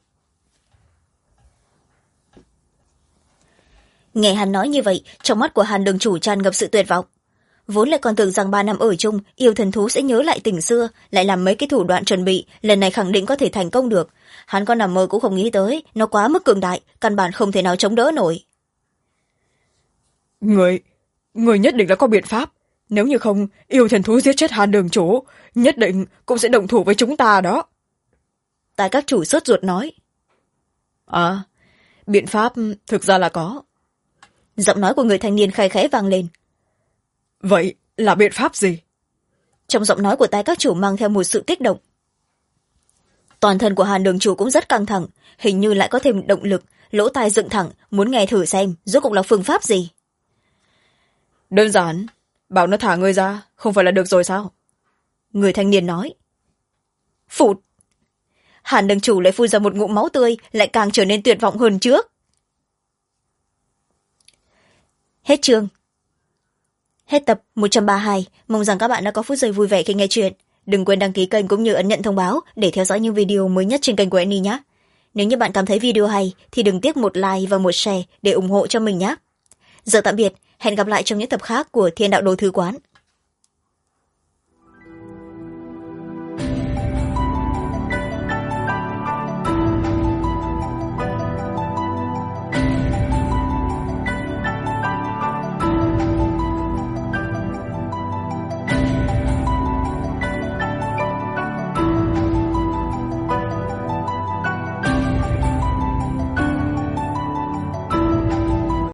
Nghe hắn nói như vậy, trong mắt của Hàn đường chủ tràn ngập sự tuyệt vọng. Vốn lại còn tưởng rằng 3 năm ở chung, yêu thần thú sẽ nhớ lại tình xưa, lại làm mấy cái thủ đoạn chuẩn bị, lần này khẳng định có thể thành công được. Hắn có nằm mơ cũng không nghĩ tới, nó quá mức cường đại, căn bản không thể nào chống đỡ nổi. Người nhất định là có biện pháp. Nếu như không, yêu thần thú giết chết Hàn đường chủ, nhất định cũng sẽ động thủ với chúng ta đó. Tài các chủ sốt ruột nói. Biện pháp thực ra là có. Giọng nói của người thanh niên khe khẽ vang lên. Vậy là biện pháp gì? Trong giọng nói của Tài các chủ mang theo một sự kích động. Toàn thân của Hàn đường chủ cũng rất căng thẳng, hình như lại có thêm động lực, lỗ tai dựng thẳng, muốn nghe thử xem rốt cuộc là phương pháp gì. Đơn giản, bảo nó thả ngươi ra, không phải là được rồi sao? Người thanh niên nói. Phụt! Hàn đường chủ lại phun ra một ngụm máu tươi, lại càng trở nên tuyệt vọng hơn trước. Hết chương. Hết tập 132, mong rằng các bạn đã có phút giây vui vẻ khi nghe chuyện. Đừng quên đăng ký kênh cũng như ấn nhận thông báo để theo dõi những video mới nhất trên kênh của Annie nhé. Nếu như bạn cảm thấy video hay thì đừng tiếc một like và một share để ủng hộ cho mình nhé. giờ tạm biệt, hẹn gặp lại trong những tập khác của Thiên Đạo Đồ Thư Quán.